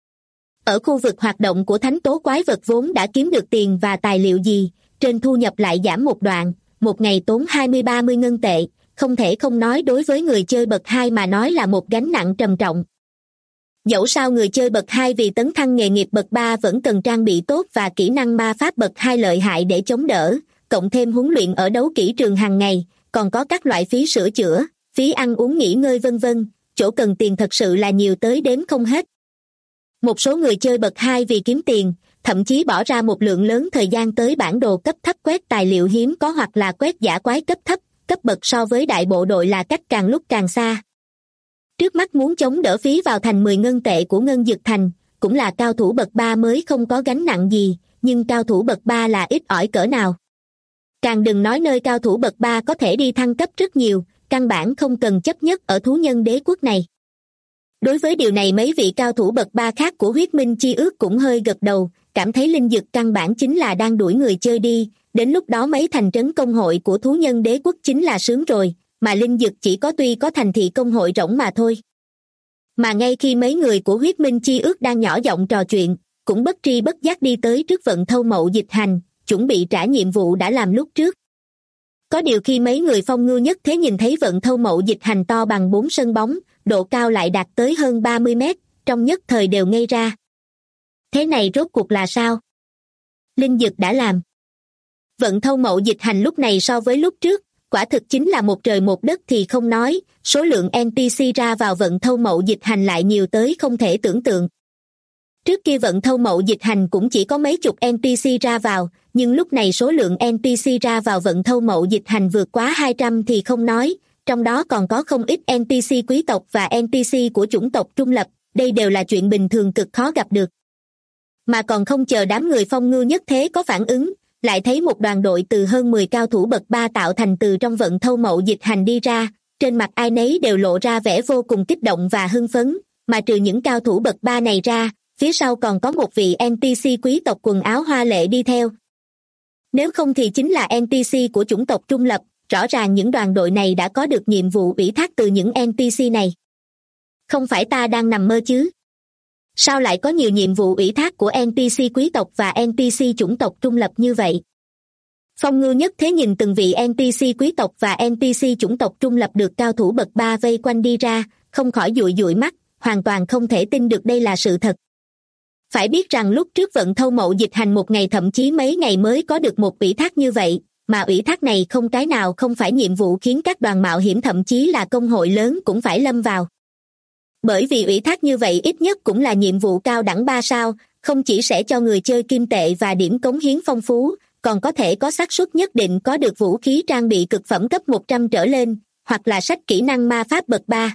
Ở khu vực hoạt động của thánh tố quái vật vốn đã kiếm được tiền và tài liệu gì, trên thu nhập lại giảm một đoạn, một ngày tốn 20-30 ngân tệ, không thể không nói đối với người chơi bậc 2 mà nói là một gánh nặng trầm trọng. Dẫu sao người chơi bậc 2 vì tấn thăng nghề nghiệp bậc 3 vẫn cần trang bị tốt và kỹ năng ma pháp bậc 2 lợi hại để chống đỡ, cộng thêm huấn luyện ở đấu kỹ trường hàng ngày, còn có các loại phí sửa chữa, phí ăn uống nghỉ ngơi vân vân, chỗ cần tiền thật sự là nhiều tới đếm không hết. Một số người chơi bậc 2 vì kiếm tiền, thậm chí bỏ ra một lượng lớn thời gian tới bản đồ cấp thấp quét tài liệu hiếm có hoặc là quét dã quái cấp thấp, cấp bậc so với đại bộ đội là cách càng lúc càng xa. Trước mắt muốn chống đỡ phí vào thành 10 ngân tệ của Ngân Dực Thành, cũng là cao thủ bậc 3 mới không có gánh nặng gì, nhưng cao thủ bậc 3 là ít ỏi cỡ nào. Càng đừng nói nơi cao thủ bậc 3 có thể đi thăng cấp rất nhiều, căn bản không cần chấp nhất ở thú nhân đế quốc này. Đối với điều này mấy vị cao thủ bậc 3 khác của huyết minh chi ước cũng hơi gật đầu, cảm thấy linh dực căn bản chính là đang đuổi người chơi đi, đến lúc đó mấy thành trấn công hội của thú nhân đế quốc chính là sướng rồi, mà linh dực chỉ có tuy có thành thị công hội rỗng mà thôi. Mà ngay khi mấy người của huyết minh chi ước đang nhỏ giọng trò chuyện, cũng bất tri bất giác đi tới trước vận thâu mậu dịch hành, chuẩn bị trả nhiệm vụ đã làm lúc trước. Có điều khi mấy người Phong Ngưu Nhất Thế nhìn thấy vận thâu mậu dịch hành to bằng 4 sân bóng, độ cao lại đạt tới hơn 30 mét, trong nhất thời đều ngây ra. Thế này rốt cuộc là sao? Linh dực đã làm. Vận thâu mậu dịch hành lúc này so với lúc trước, quả thực chính là một trời một đất thì không nói, số lượng NPC ra vào vận thâu mậu dịch hành lại nhiều tới không thể tưởng tượng. Trước kia vận thâu mậu dịch hành cũng chỉ có mấy chục NPC ra vào, nhưng lúc này số lượng NPC ra vào vận thâu mậu dịch hành vượt quá 200 thì không nói, trong đó còn có không ít NPC quý tộc và NPC của chủng tộc trung lập, đây đều là chuyện bình thường cực khó gặp được. Mà còn không chờ đám người Phong Ngưu Nhất Thế có phản ứng, lại thấy một đoàn đội từ hơn 10 cao thủ bậc 3 tạo thành từ trong vận thâu mậu dịch hành đi ra, trên mặt ai nấy đều lộ ra vẻ vô cùng kích động và hưng phấn, mà trừ những cao thủ bậc 3 này ra, phía sau còn có một vị NPC quý tộc quần áo hoa lệ đi theo. Nếu không thì chính là NPC của chủng tộc trung lập, rõ ràng những đoàn đội này đã có được nhiệm vụ ủy thác từ những NPC này. Không phải ta đang nằm mơ chứ? Sao lại có nhiều nhiệm vụ ủy thác của NPC quý tộc và NPC chủng tộc trung lập như vậy? Phong Ngưu Nhất Thế nhìn từng vị NPC quý tộc và NPC chủng tộc trung lập được cao thủ bậc 3 vây quanh đi ra, không khỏi dụi dụi mắt, hoàn toàn không thể tin được đây là sự thật. Phải biết rằng lúc trước vận thâu mậu dịch hành một ngày thậm chí mấy ngày mới có được một ủy thác như vậy, mà ủy thác này không cái nào không phải nhiệm vụ khiến các đoàn mạo hiểm thậm chí là công hội lớn cũng phải lâm vào. Bởi vì ủy thác như vậy ít nhất cũng là nhiệm vụ cao đẳng 3 sao, không chỉ sẽ cho người chơi kim tệ và điểm cống hiến phong phú, còn có thể có xác suất nhất định có được vũ khí trang bị cực phẩm cấp 100 trở lên, hoặc là sách kỹ năng ma pháp bậc 3.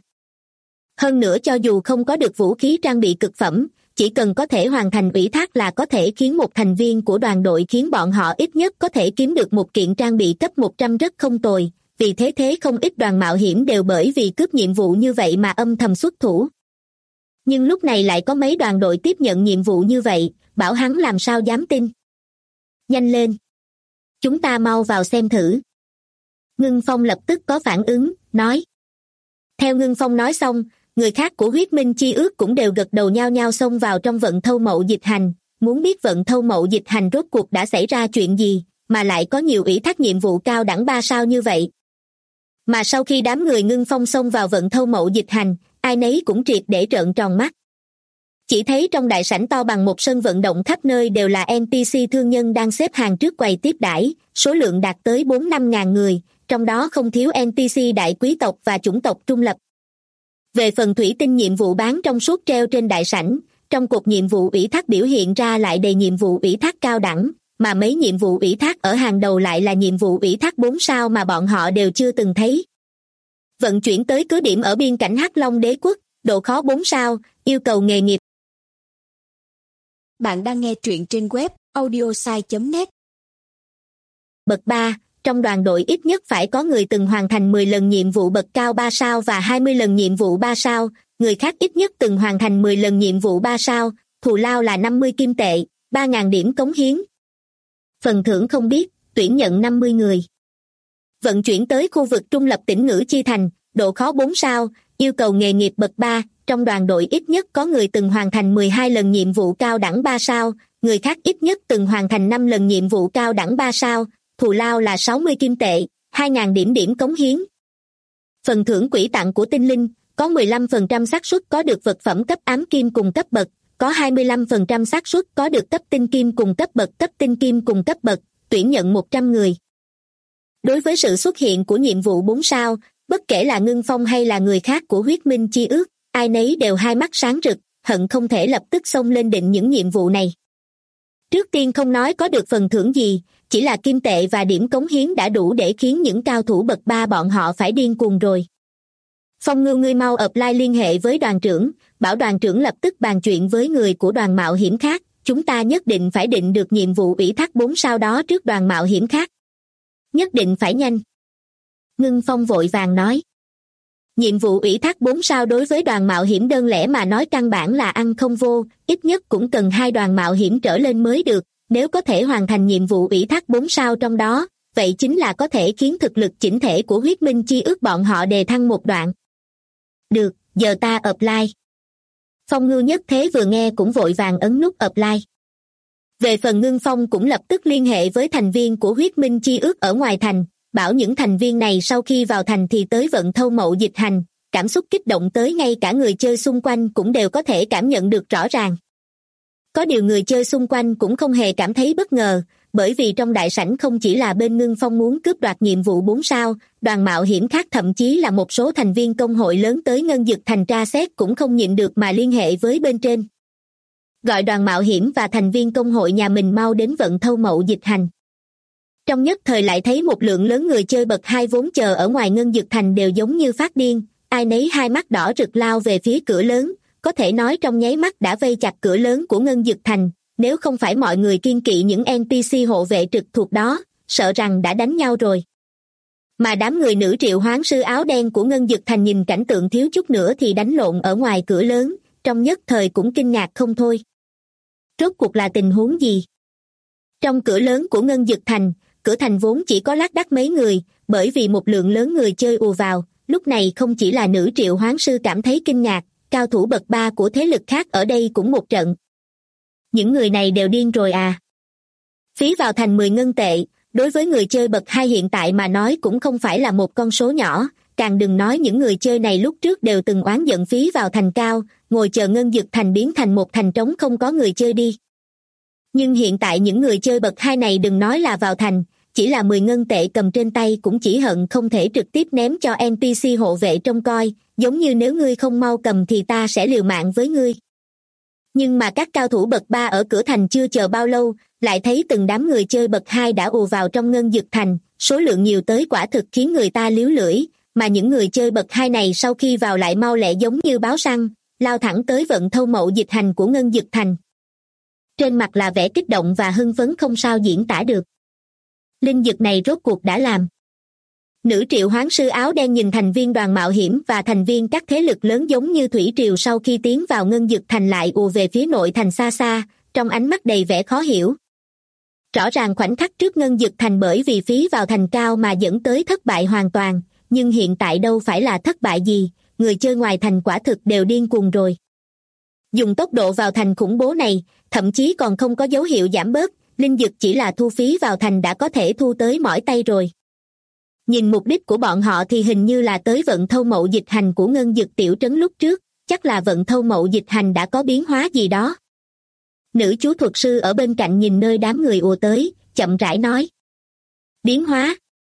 Hơn nữa cho dù không có được vũ khí trang bị cực phẩm, chỉ cần có thể hoàn thành ủy thác là có thể khiến một thành viên của đoàn đội khiến bọn họ ít nhất có thể kiếm được một kiện trang bị cấp 100 rất không tồi, vì thế không ít đoàn mạo hiểm đều bởi vì cướp nhiệm vụ như vậy mà âm thầm xuất thủ. Nhưng lúc này lại có mấy đoàn đội tiếp nhận nhiệm vụ như vậy, bảo hắn làm sao dám tin. Nhanh lên! Chúng ta mau vào xem thử. Ngưng Phong lập tức có phản ứng, nói. Theo Ngưng Phong nói xong, người khác của huyết minh chi ước cũng đều gật đầu nhao nhao xông vào trong vận thâu mậu dịch hành, muốn biết vận thâu mậu dịch hành rốt cuộc đã xảy ra chuyện gì, mà lại có nhiều ủy thác nhiệm vụ cao đẳng 3 sao như vậy. Mà sau khi đám người Ngưng Phong xông vào vận thâu mậu dịch hành, ai nấy cũng triệt để trợn tròn mắt. Chỉ thấy trong đại sảnh to bằng một sân vận động khắp nơi đều là NPC thương nhân đang xếp hàng trước quầy tiếp đãi, số lượng đạt tới 4-5 ngàn người, trong đó không thiếu NPC đại quý tộc và chủng tộc trung lập. Về phần thủy tinh nhiệm vụ bán trong suốt treo trên đại sảnh, trong cột nhiệm vụ ủy thác biểu hiện ra lại đầy nhiệm vụ ủy thác cao đẳng, mà mấy nhiệm vụ ủy thác ở hàng đầu lại là nhiệm vụ ủy thác 4 sao mà bọn họ đều chưa từng thấy. Vận chuyển tới cứ điểm ở biên cảnh Hắc Long Đế quốc, độ khó 4 sao, yêu cầu nghề nghiệp. Bạn đang nghe truyện trên web audiosai.net. Bậc 3, trong đoàn đội ít nhất phải có người từng hoàn thành 10 lần nhiệm vụ bậc cao 3 sao và 20 lần nhiệm vụ 3 sao, người khác ít nhất từng hoàn thành 10 lần nhiệm vụ 3 sao, thù lao là 50 kim tệ, 3.000 điểm cống hiến. Phần thưởng không biết, tuyển nhận 50 người. Vận chuyển tới khu vực trung lập tỉnh Ngữ Chi Thành, độ khó 4 sao, yêu cầu nghề nghiệp bậc 3, trong đoàn đội ít nhất có người từng hoàn thành 12 lần nhiệm vụ cao đẳng 3 sao, người khác ít nhất từng hoàn thành 5 lần nhiệm vụ cao đẳng 3 sao, thù lao là 60 kim tệ, 2.000 điểm cống hiến. Phần thưởng quỹ tặng của tinh linh, có 15% xác suất có được vật phẩm cấp ám kim cùng cấp bậc, có 25% xác suất có được cấp tinh kim cùng cấp tinh kim cùng cấp bậc, tuyển nhận 100 người. Đối với sự xuất hiện của nhiệm vụ 4 sao, bất kể là Ngưng Phong hay là người khác của huyết minh chi ước, ai nấy đều hai mắt sáng rực, hận không thể lập tức xông lên định những nhiệm vụ này. Trước tiên không nói có được phần thưởng gì, chỉ là kim tệ và điểm cống hiến đã đủ để khiến những cao thủ bậc 3 bọn họ phải điên cuồng rồi. Phong Ngưu, ngươi mau apply liên hệ với đoàn trưởng, bảo đoàn trưởng lập tức bàn chuyện với người của đoàn mạo hiểm khác, chúng ta nhất định phải định được nhiệm vụ ủy thác 4 sao đó trước đoàn mạo hiểm khác. Nhất định phải nhanh. Ngưng Phong vội vàng nói. Nhiệm vụ ủy thác 4 sao đối với đoàn mạo hiểm đơn lẻ mà nói căn bản là ăn không vô, ít nhất cũng cần 2 đoàn mạo hiểm trở lên mới được, nếu có thể hoàn thành nhiệm vụ ủy thác 4 sao trong đó, vậy chính là có thể khiến thực lực chỉnh thể của huyết minh chi ước bọn họ đề thăng một đoạn. Được, giờ ta apply. Phong Ngưu nhất thế vừa nghe cũng vội vàng ấn nút apply. Về phần Ngưng Phong cũng lập tức liên hệ với thành viên của huyết minh chi ước ở ngoài thành, bảo những thành viên này sau khi vào thành thì tới vận thâu mậu dịch hành, cảm xúc kích động tới ngay cả người chơi xung quanh cũng đều có thể cảm nhận được rõ ràng. Có điều người chơi xung quanh cũng không hề cảm thấy bất ngờ, bởi vì trong đại sảnh không chỉ là bên Ngưng Phong muốn cướp đoạt nhiệm vụ 4 sao, đoàn mạo hiểm khác thậm chí là một số thành viên công hội lớn tới Ngân Dực Thành tra xét cũng không nhịn được mà liên hệ với bên trên. Gọi đoàn mạo hiểm và thành viên công hội nhà mình mau đến vận thâu mậu dịch hành. Trong nhất thời lại thấy một lượng lớn người chơi bậc 2 vốn chờ ở ngoài Ngân Dực Thành đều giống như phát điên, ai nấy hai mắt đỏ rực lao về phía cửa lớn, có thể nói trong nháy mắt đã vây chặt cửa lớn của Ngân Dực Thành, nếu không phải mọi người kiêng kỵ những NPC hộ vệ trực thuộc đó, sợ rằng đã đánh nhau rồi. Mà đám người nữ triệu hoán sư áo đen của Ngân Dực Thành nhìn cảnh tượng thiếu chút nữa thì đánh lộn ở ngoài cửa lớn, trong nhất thời cũng kinh ngạc không thôi. Rốt cuộc là tình huống gì? Trong cửa lớn của Ngân Dực Thành, cửa thành vốn chỉ có lác đác mấy người, bởi vì một lượng lớn người chơi ùa vào, lúc này không chỉ là nữ triệu hoán sư cảm thấy kinh ngạc, cao thủ bậc 3 của thế lực khác ở đây cũng một trận. Những người này đều điên rồi à? Phí vào thành 10 ngân tệ, đối với người chơi bậc 2 hiện tại mà nói cũng không phải là một con số nhỏ, càng đừng nói những người chơi này lúc trước đều từng oán giận phí vào thành cao, ngồi chờ Ngân Dực Thành biến thành một thành trống không có người chơi đi. Nhưng hiện tại những người chơi bậc 2 này đừng nói là vào thành, chỉ là 10 ngân tệ cầm trên tay cũng chỉ hận không thể trực tiếp ném cho NPC hộ vệ trông coi, giống như nếu ngươi không mau cầm thì ta sẽ liều mạng với ngươi. Nhưng mà các cao thủ bậc 3 ở cửa thành chưa chờ bao lâu, lại thấy từng đám người chơi bậc 2 đã ùa vào trong Ngân Dực Thành, số lượng nhiều tới quả thực khiến người ta líu lưỡi, mà những người chơi bậc 2 này sau khi vào lại mau lẹ giống như báo săn, lao thẳng tới vận thâu mậu dịch hành của Ngân Dực Thành. Trên mặt là vẻ kích động và hưng phấn không sao diễn tả được. Linh dực này rốt cuộc đã làm Nữ triệu hoán sư áo đen nhìn thành viên đoàn mạo hiểm và thành viên các thế lực lớn giống như thủy triều sau khi tiến vào ngân dực thành lại ùa về phía nội thành xa xa, trong ánh mắt đầy vẻ khó hiểu. Rõ ràng khoảnh khắc trước ngân dực thành bởi vì phí vào thành cao mà dẫn tới thất bại hoàn toàn, nhưng hiện tại đâu phải là thất bại gì, người chơi ngoài thành quả thực đều điên cuồng rồi. Dùng tốc độ vào thành khủng bố này, thậm chí còn không có dấu hiệu giảm bớt, linh dực chỉ là thu phí vào thành đã có thể thu tới mỏi tay rồi. Nhìn mục đích của bọn họ thì hình như là tới vận thâu mậu dịch hành của ngân dực tiểu trấn lúc trước, chắc là vận thâu mậu dịch hành đã có biến hóa gì đó. Nữ chú thuật sư ở bên cạnh nhìn nơi đám người ùa tới, chậm rãi nói. Biến hóa?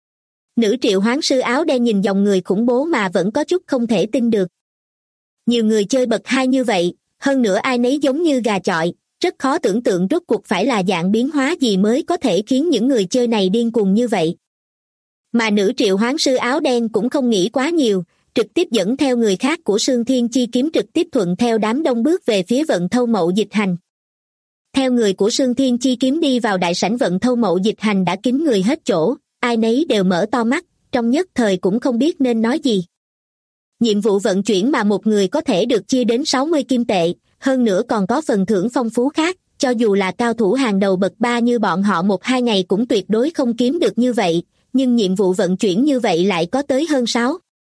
Nữ triệu hoán sư áo đen nhìn dòng người khủng bố mà vẫn có chút không thể tin được. Nhiều người chơi bậc 2 như vậy, hơn nữa ai nấy giống như gà chọi, rất khó tưởng tượng rốt cuộc phải là dạng biến hóa gì mới có thể khiến những người chơi này điên cuồng như vậy. Mà nữ triệu hoán sư áo đen cũng không nghĩ quá nhiều, trực tiếp dẫn theo người khác của Sương Thiên Chi Kiếm trực tiếp thuận theo đám đông bước về phía vận thâu mậu dịch hành. Theo người của Sương Thiên Chi Kiếm đi vào đại sảnh vận thâu mậu dịch hành đã kín người hết chỗ, ai nấy đều mở to mắt, trong nhất thời cũng không biết nên nói gì. Nhiệm vụ vận chuyển mà một người có thể được chia đến 60 kim tệ, hơn nữa còn có phần thưởng phong phú khác, cho dù là cao thủ hàng đầu bậc 3 như bọn họ 1-2 ngày cũng tuyệt đối không kiếm được như vậy, nhưng nhiệm vụ vận chuyển như vậy lại có tới hơn 6.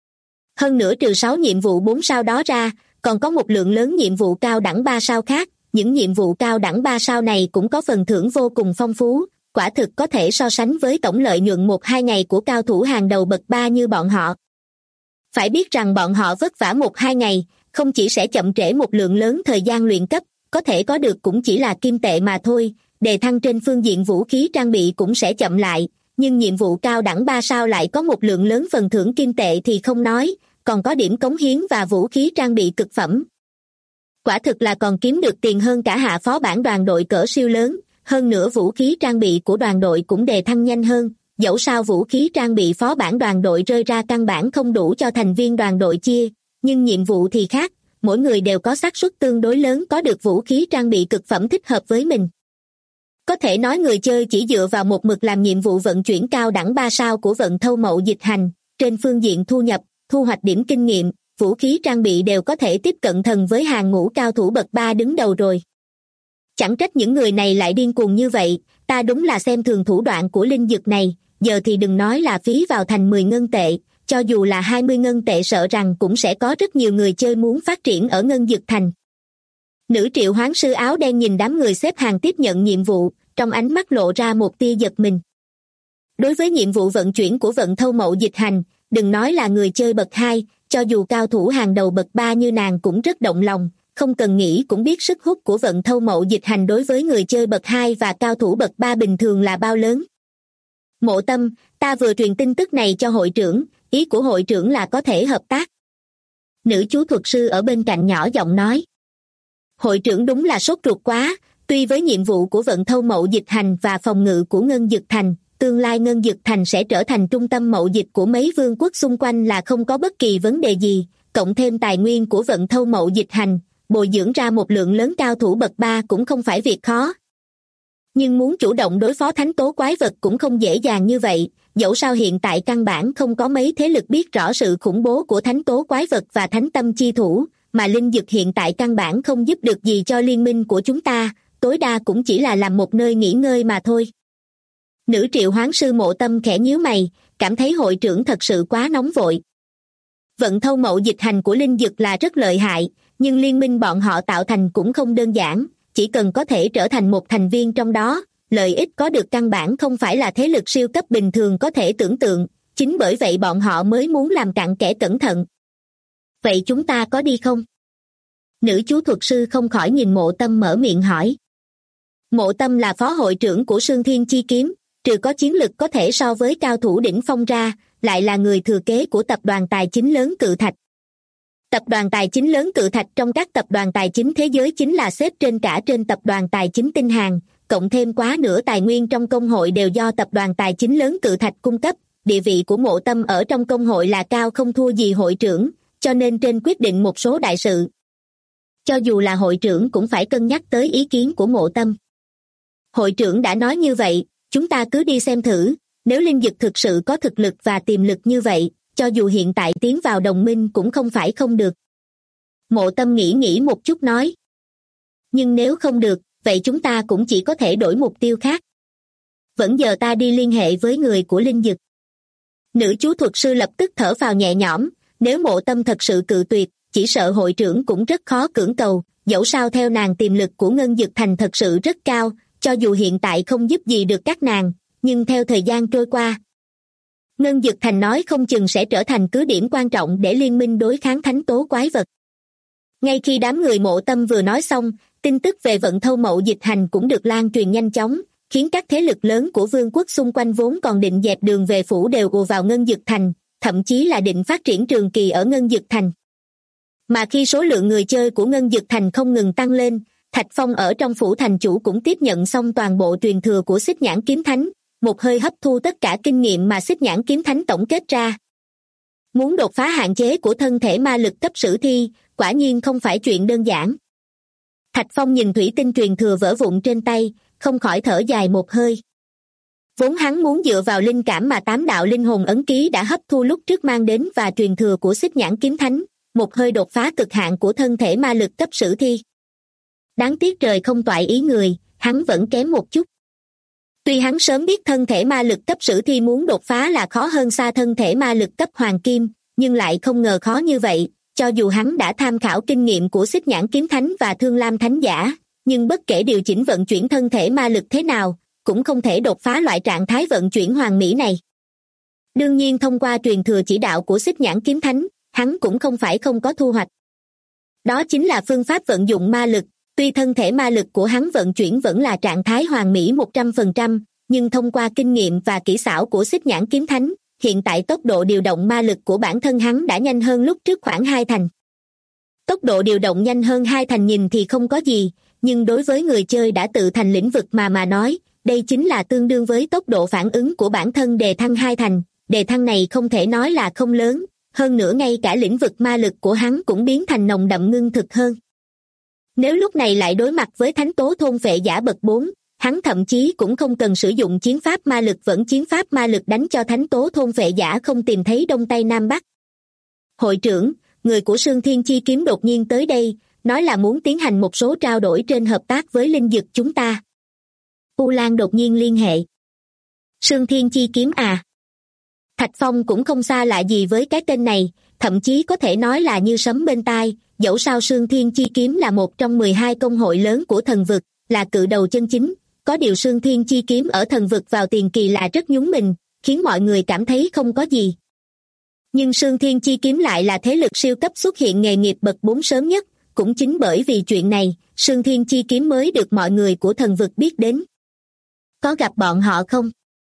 Hơn nữa trừ 6 nhiệm vụ 4 sao đó ra, còn có một lượng lớn nhiệm vụ cao đẳng 3 sao khác, những nhiệm vụ cao đẳng 3 sao này cũng có phần thưởng vô cùng phong phú, quả thực có thể so sánh với tổng lợi nhuận 1-2 ngày của cao thủ hàng đầu bậc 3 như bọn họ. Phải biết rằng bọn họ vất vả 1-2 ngày, không chỉ sẽ chậm trễ một lượng lớn thời gian luyện cấp, có thể có được cũng chỉ là kim tệ mà thôi, đề thăng trên phương diện vũ khí trang bị cũng sẽ chậm lại, nhưng nhiệm vụ cao đẳng 3 sao lại có một lượng lớn phần thưởng kim tệ thì không nói, còn có điểm cống hiến và vũ khí trang bị cực phẩm. Quả thực là còn kiếm được tiền hơn cả hạ phó bản đoàn đội cỡ siêu lớn, hơn nữa vũ khí trang bị của đoàn đội cũng đề thăng nhanh hơn, dẫu sao vũ khí trang bị phó bản đoàn đội rơi ra căn bản không đủ cho thành viên đoàn đội chia, nhưng nhiệm vụ thì khác, mỗi người đều có xác suất tương đối lớn có được vũ khí trang bị cực phẩm thích hợp với mình. Có thể nói người chơi chỉ dựa vào một mực làm nhiệm vụ vận chuyển cao đẳng 3 sao của vận thâu mậu dịch hành, trên phương diện thu nhập, thu hoạch điểm kinh nghiệm, vũ khí trang bị đều có thể tiếp cận thần với hàng ngũ cao thủ bậc 3 đứng đầu rồi. Chẳng trách những người này lại điên cuồng như vậy, ta đúng là xem thường thủ đoạn của linh dực này, giờ thì đừng nói là phí vào thành 10 ngân tệ, cho dù là 20 ngân tệ sợ rằng cũng sẽ có rất nhiều người chơi muốn phát triển ở ngân dực thành. Nữ triệu hoán sư áo đen nhìn đám người xếp hàng tiếp nhận nhiệm vụ, trong ánh mắt lộ ra một tia giật mình. Đối với nhiệm vụ vận chuyển của vận thâu mậu dịch hành, đừng nói là người chơi bậc 2, cho dù cao thủ hàng đầu bậc 3 như nàng cũng rất động lòng, không cần nghĩ cũng biết sức hút của vận thâu mậu dịch hành đối với người chơi bậc 2 và cao thủ bậc 3 bình thường là bao lớn. Mộ Tâm, ta vừa truyền tin tức này cho hội trưởng, ý của hội trưởng là có thể hợp tác. Nữ chú thuật sư ở bên cạnh nhỏ giọng nói. Hội trưởng đúng là sốt ruột quá, tuy với nhiệm vụ của vận thâu mậu dịch hành và phòng ngự của Ngân Dực Thành, tương lai Ngân Dực Thành sẽ trở thành trung tâm mậu dịch của mấy vương quốc xung quanh là không có bất kỳ vấn đề gì, cộng thêm tài nguyên của vận thâu mậu dịch hành, bồi dưỡng ra một lượng lớn cao thủ bậc 3 cũng không phải việc khó. Nhưng muốn chủ động đối phó thánh tố quái vật cũng không dễ dàng như vậy, dẫu sao hiện tại căn bản không có mấy thế lực biết rõ sự khủng bố của thánh tố quái vật và thánh tâm chi thủ, mà linh dực hiện tại căn bản không giúp được gì cho liên minh của chúng ta, tối đa cũng chỉ là làm một nơi nghỉ ngơi mà thôi. Nữ triệu hoán sư Mộ Tâm khẽ nhíu mày, cảm thấy hội trưởng thật sự quá nóng vội. Vận thâu mậu dịch hành của linh dực là rất lợi hại, nhưng liên minh bọn họ tạo thành cũng không đơn giản, chỉ cần có thể trở thành một thành viên trong đó, lợi ích có được căn bản không phải là thế lực siêu cấp bình thường có thể tưởng tượng, chính bởi vậy bọn họ mới muốn làm cặn kẽ cẩn thận. Vậy chúng ta có đi không? Nữ chú thuật sư không khỏi nhìn Mộ Tâm mở miệng hỏi. Mộ Tâm là phó hội trưởng của Sương Thiên Chi Kiếm, trừ có chiến lực có thể so với cao thủ đỉnh phong ra, lại là người thừa kế của tập đoàn tài chính lớn Cự Thạch. Tập đoàn tài chính lớn Cự Thạch trong các tập đoàn tài chính thế giới chính là xếp trên cả trên tập đoàn tài chính Tinh Hàng, cộng thêm quá nửa tài nguyên trong công hội đều do tập đoàn tài chính lớn Cự Thạch cung cấp, địa vị của Mộ Tâm ở trong công hội là cao không thua gì hội trưởng, cho nên trên quyết định một số đại sự. Cho dù là hội trưởng cũng phải cân nhắc tới ý kiến của Mộ Tâm. Hội trưởng đã nói như vậy, chúng ta cứ đi xem thử, Nếu Linh Dực thực sự có thực lực và tiềm lực như vậy, cho dù hiện tại tiến vào đồng minh cũng không phải không được. Mộ Tâm nghĩ một chút nói. Nhưng nếu không được, vậy chúng ta cũng chỉ có thể đổi mục tiêu khác. Vẫn giờ ta đi liên hệ với người của Linh Dực. Nữ chú thuật sư lập tức thở phào nhẹ nhõm, nếu Mộ Tâm thật sự cự tuyệt, chỉ sợ hội trưởng cũng rất khó cưỡng cầu, dẫu sao theo nàng tiềm lực của Ngân Dực Thành thật sự rất cao, cho dù hiện tại không giúp gì được các nàng, nhưng theo thời gian trôi qua. Ngân Dực Thành nói không chừng sẽ trở thành cứ điểm quan trọng để liên minh đối kháng thánh tố quái vật. Ngay khi đám người Mộ Tâm vừa nói xong, tin tức về vận thâu mậu dịch hành cũng được lan truyền nhanh chóng, khiến các thế lực lớn của vương quốc xung quanh vốn còn định dẹp đường về phủ đều ùa vào Ngân Dực Thành, thậm chí là định phát triển trường kỳ ở Ngân Dực Thành. Mà khi số lượng người chơi của Ngân Dực Thành không ngừng tăng lên, Thạch Phong ở trong phủ thành chủ cũng tiếp nhận xong toàn bộ truyền thừa của Xích Nhãn Kiếm Thánh, một hơi hấp thu tất cả kinh nghiệm mà Xích Nhãn Kiếm Thánh tổng kết ra. Muốn đột phá hạn chế của thân thể ma lực cấp sử thi, quả nhiên không phải chuyện đơn giản. Thạch Phong nhìn thủy tinh truyền thừa vỡ vụn trên tay, không khỏi thở dài một hơi. Vốn hắn muốn dựa vào linh cảm mà 8 đạo linh hồn ấn ký đã hấp thu lúc trước mang đến và truyền thừa của Xích Nhãn Kiếm Thánh, một hơi đột phá cực hạn của thân thể ma lực cấp sử thi. Đáng tiếc trời không toại ý người, hắn vẫn kém một chút. Tuy hắn sớm biết thân thể ma lực cấp sử thi muốn đột phá là khó hơn xa thân thể ma lực cấp hoàng kim, nhưng lại không ngờ khó như vậy, cho dù hắn đã tham khảo kinh nghiệm của Xích Nhãn Kiếm Thánh và Thương Lam Thánh Giả, nhưng bất kể điều chỉnh vận chuyển thân thể ma lực thế nào, cũng không thể đột phá loại trạng thái vận chuyển hoàn mỹ này. Đương nhiên thông qua truyền thừa chỉ đạo của Xích Nhãn Kiếm Thánh, hắn cũng không phải không có thu hoạch. Đó chính là phương pháp vận dụng ma lực, tuy thân thể ma lực của hắn vận chuyển vẫn là trạng thái hoàn mỹ 100%, nhưng thông qua kinh nghiệm và kỹ xảo của Xích Nhãn Kiếm Thánh, hiện tại tốc độ điều động ma lực của bản thân hắn đã nhanh hơn lúc trước khoảng 2 thành. Tốc độ điều động nhanh hơn 2 thành nhìn thì không có gì, nhưng đối với người chơi đã tự thành lĩnh vực mà nói, đây chính là tương đương với tốc độ phản ứng của bản thân đề thăng 2 thành, đề thăng này không thể nói là không lớn, hơn nữa ngay cả lĩnh vực ma lực của hắn cũng biến thành nồng đậm ngưng thực hơn. Nếu lúc này lại đối mặt với thánh tố thôn phệ giả bậc 4, hắn thậm chí cũng không cần sử dụng chiến pháp ma lực vẫn chiến pháp ma lực đánh cho thánh tố thôn phệ giả không tìm thấy đông tây nam bắc. Hội trưởng, người của Sương Thiên Chi Kiếm đột nhiên tới đây, nói là muốn tiến hành một số trao đổi trên hợp tác với linh dực chúng ta. U Lan đột nhiên liên hệ. Sương Thiên Chi Kiếm à? Thạch Phong cũng không xa lạ gì với cái tên này, thậm chí có thể nói là như sấm bên tai, dẫu sao Sương Thiên Chi Kiếm là một trong 12 công hội lớn của thần vực, là cự đầu chân chính, có điều Sương Thiên Chi Kiếm ở thần vực vào tiền kỳ là rất nhún mình, khiến mọi người cảm thấy không có gì. Nhưng Sương Thiên Chi Kiếm lại là thế lực siêu cấp xuất hiện nghề nghiệp bậc 4 sớm nhất, cũng chính bởi vì chuyện này, Sương Thiên Chi Kiếm mới được mọi người của thần vực biết đến. Có gặp bọn họ không?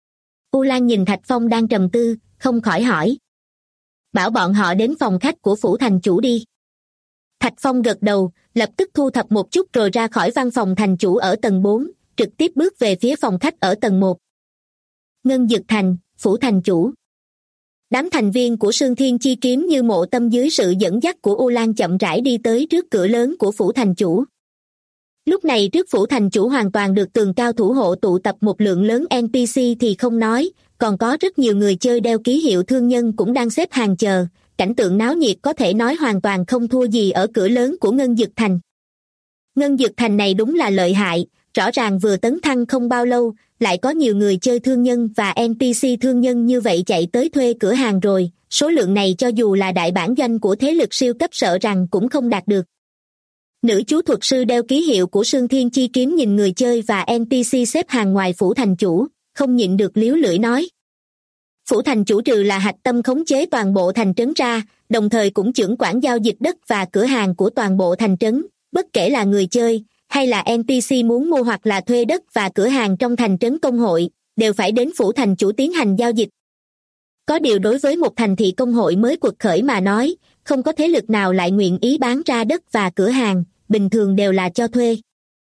U Lan nhìn Thạch Phong đang trầm tư, không khỏi hỏi. Bảo bọn họ đến phòng khách của phủ thành chủ đi. Thạch Phong gật đầu, lập tức thu thập một chút rồi ra khỏi văn phòng thành chủ ở tầng 4, trực tiếp bước về phía phòng khách ở tầng 1. Ngân Dực Thành, phủ thành chủ. Đám thành viên của Sương Thiên Chi Kiếm như Mộ Tâm dưới sự dẫn dắt của U Lan chậm rãi đi tới trước cửa lớn của phủ thành chủ. Lúc này trước phủ thành chủ hoàn toàn được tường cao thủ hộ tụ tập một lượng lớn NPC thì không nói, còn có rất nhiều người chơi đeo ký hiệu thương nhân cũng đang xếp hàng chờ, cảnh tượng náo nhiệt có thể nói hoàn toàn không thua gì ở cửa lớn của Ngân Dực Thành. Ngân Dực Thành này đúng là lợi hại, rõ ràng vừa tấn thăng không bao lâu, lại có nhiều người chơi thương nhân và NPC thương nhân như vậy chạy tới thuê cửa hàng rồi, số lượng này cho dù là đại bản doanh của thế lực siêu cấp sợ rằng cũng không đạt được. Nữ chú thuật sư đeo ký hiệu của Sương Thiên Chi Kiếm nhìn người chơi và NPC xếp hàng ngoài phủ thành chủ, không nhịn được líu lưỡi nói. Phủ thành chủ trừ là hạch tâm khống chế toàn bộ thành trấn ra, đồng thời cũng chưởng quản giao dịch đất và cửa hàng của toàn bộ thành trấn, bất kể là người chơi hay là NPC muốn mua hoặc là thuê đất và cửa hàng trong thành trấn công hội, đều phải đến phủ thành chủ tiến hành giao dịch. Có điều đối với một thành thị công hội mới quật khởi mà nói, không có thế lực nào lại nguyện ý bán ra đất và cửa hàng, bình thường đều là cho thuê.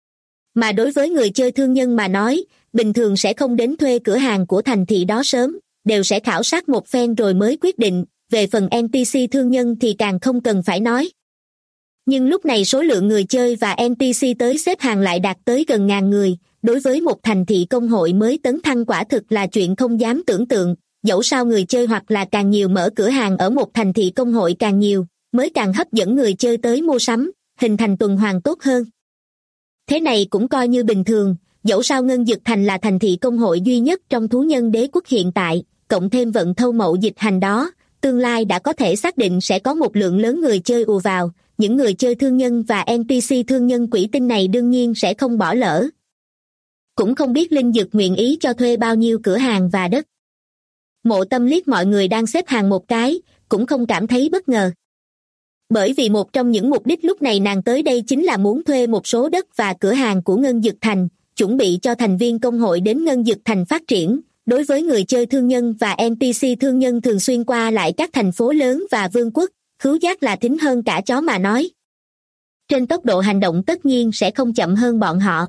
Mà đối với người chơi thương nhân mà nói, bình thường sẽ không đến thuê cửa hàng của thành thị đó sớm, đều sẽ khảo sát một phen rồi mới quyết định, về phần NPC thương nhân thì càng không cần phải nói. Nhưng lúc này số lượng người chơi và NPC tới xếp hàng lại đạt tới gần 1000 người, đối với một thành thị công hội mới tấn thăng quả thực là chuyện không dám tưởng tượng, dẫu sao người chơi hoặc là càng nhiều mở cửa hàng ở một thành thị công hội càng nhiều, mới càng hấp dẫn người chơi tới mua sắm, hình thành tuần hoàn tốt hơn. Thế này cũng coi như bình thường, dẫu sao Ngân Dực Thành là thành thị công hội duy nhất trong thú nhân đế quốc hiện tại, cộng thêm vận thâu mậu dịch hành đó, tương lai đã có thể xác định sẽ có một lượng lớn người chơi ùa vào, những người chơi thương nhân và NPC thương nhân quỷ tinh này đương nhiên sẽ không bỏ lỡ. Cũng không biết Linh Dực nguyện ý cho thuê bao nhiêu cửa hàng và đất. Mộ Tâm liếc mọi người đang xếp hàng một cái, cũng không cảm thấy bất ngờ. Bởi vì một trong những mục đích lúc này nàng tới đây chính là muốn thuê một số đất và cửa hàng của Ngân Dực Thành, chuẩn bị cho thành viên công hội đến Ngân Dực Thành phát triển. Đối với người chơi thương nhân và NPC thương nhân thường xuyên qua lại các thành phố lớn và vương quốc, khứu giác là thính hơn cả chó mà nói. Trên tốc độ hành động tất nhiên sẽ không chậm hơn bọn họ.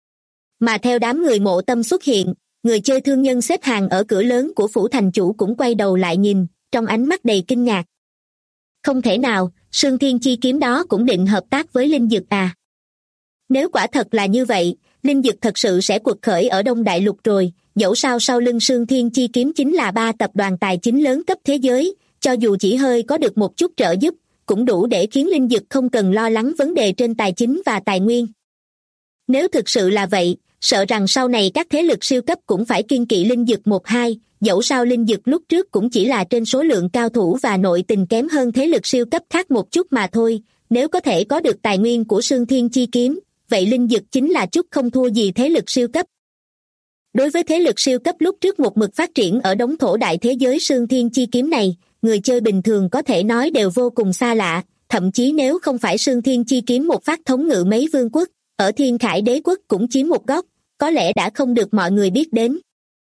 Mà theo đám người Mộ Tâm xuất hiện, người chơi thương nhân xếp hàng ở cửa lớn của phủ thành chủ cũng quay đầu lại nhìn, trong ánh mắt đầy kinh ngạc. Không thể nào, Sương Thiên Chi Kiếm đó cũng định hợp tác với Linh Dực à? Nếu quả thật là như vậy, Linh Dực thật sự sẽ cuộc khởi ở Đông Đại Lục rồi, dẫu sao sau lưng Sương Thiên Chi Kiếm chính là 3 tập đoàn tài chính lớn cấp thế giới, cho dù chỉ hơi có được một chút trợ giúp, cũng đủ để khiến Linh Dực không cần lo lắng vấn đề trên tài chính và tài nguyên. Nếu thực sự là vậy, sợ rằng sau này các thế lực siêu cấp cũng phải kiêng kỵ Linh Dực 1-2, dẫu sao Linh Dực lúc trước cũng chỉ là trên số lượng cao thủ và nội tình kém hơn thế lực siêu cấp khác một chút mà thôi, nếu có thể có được tài nguyên của Sương Thiên Chi Kiếm, vậy Linh Dực chính là chút không thua gì thế lực siêu cấp. Đối với thế lực siêu cấp lúc trước một mực phát triển ở đống thổ đại thế giới Sương Thiên Chi Kiếm này, người chơi bình thường có thể nói đều vô cùng xa lạ, thậm chí nếu không phải Sương Thiên Chi Kiếm một phát thống ngự mấy vương quốc, ở Thiên Khải Đế quốc cũng chiếm một góc, có lẽ đã không được mọi người biết đến.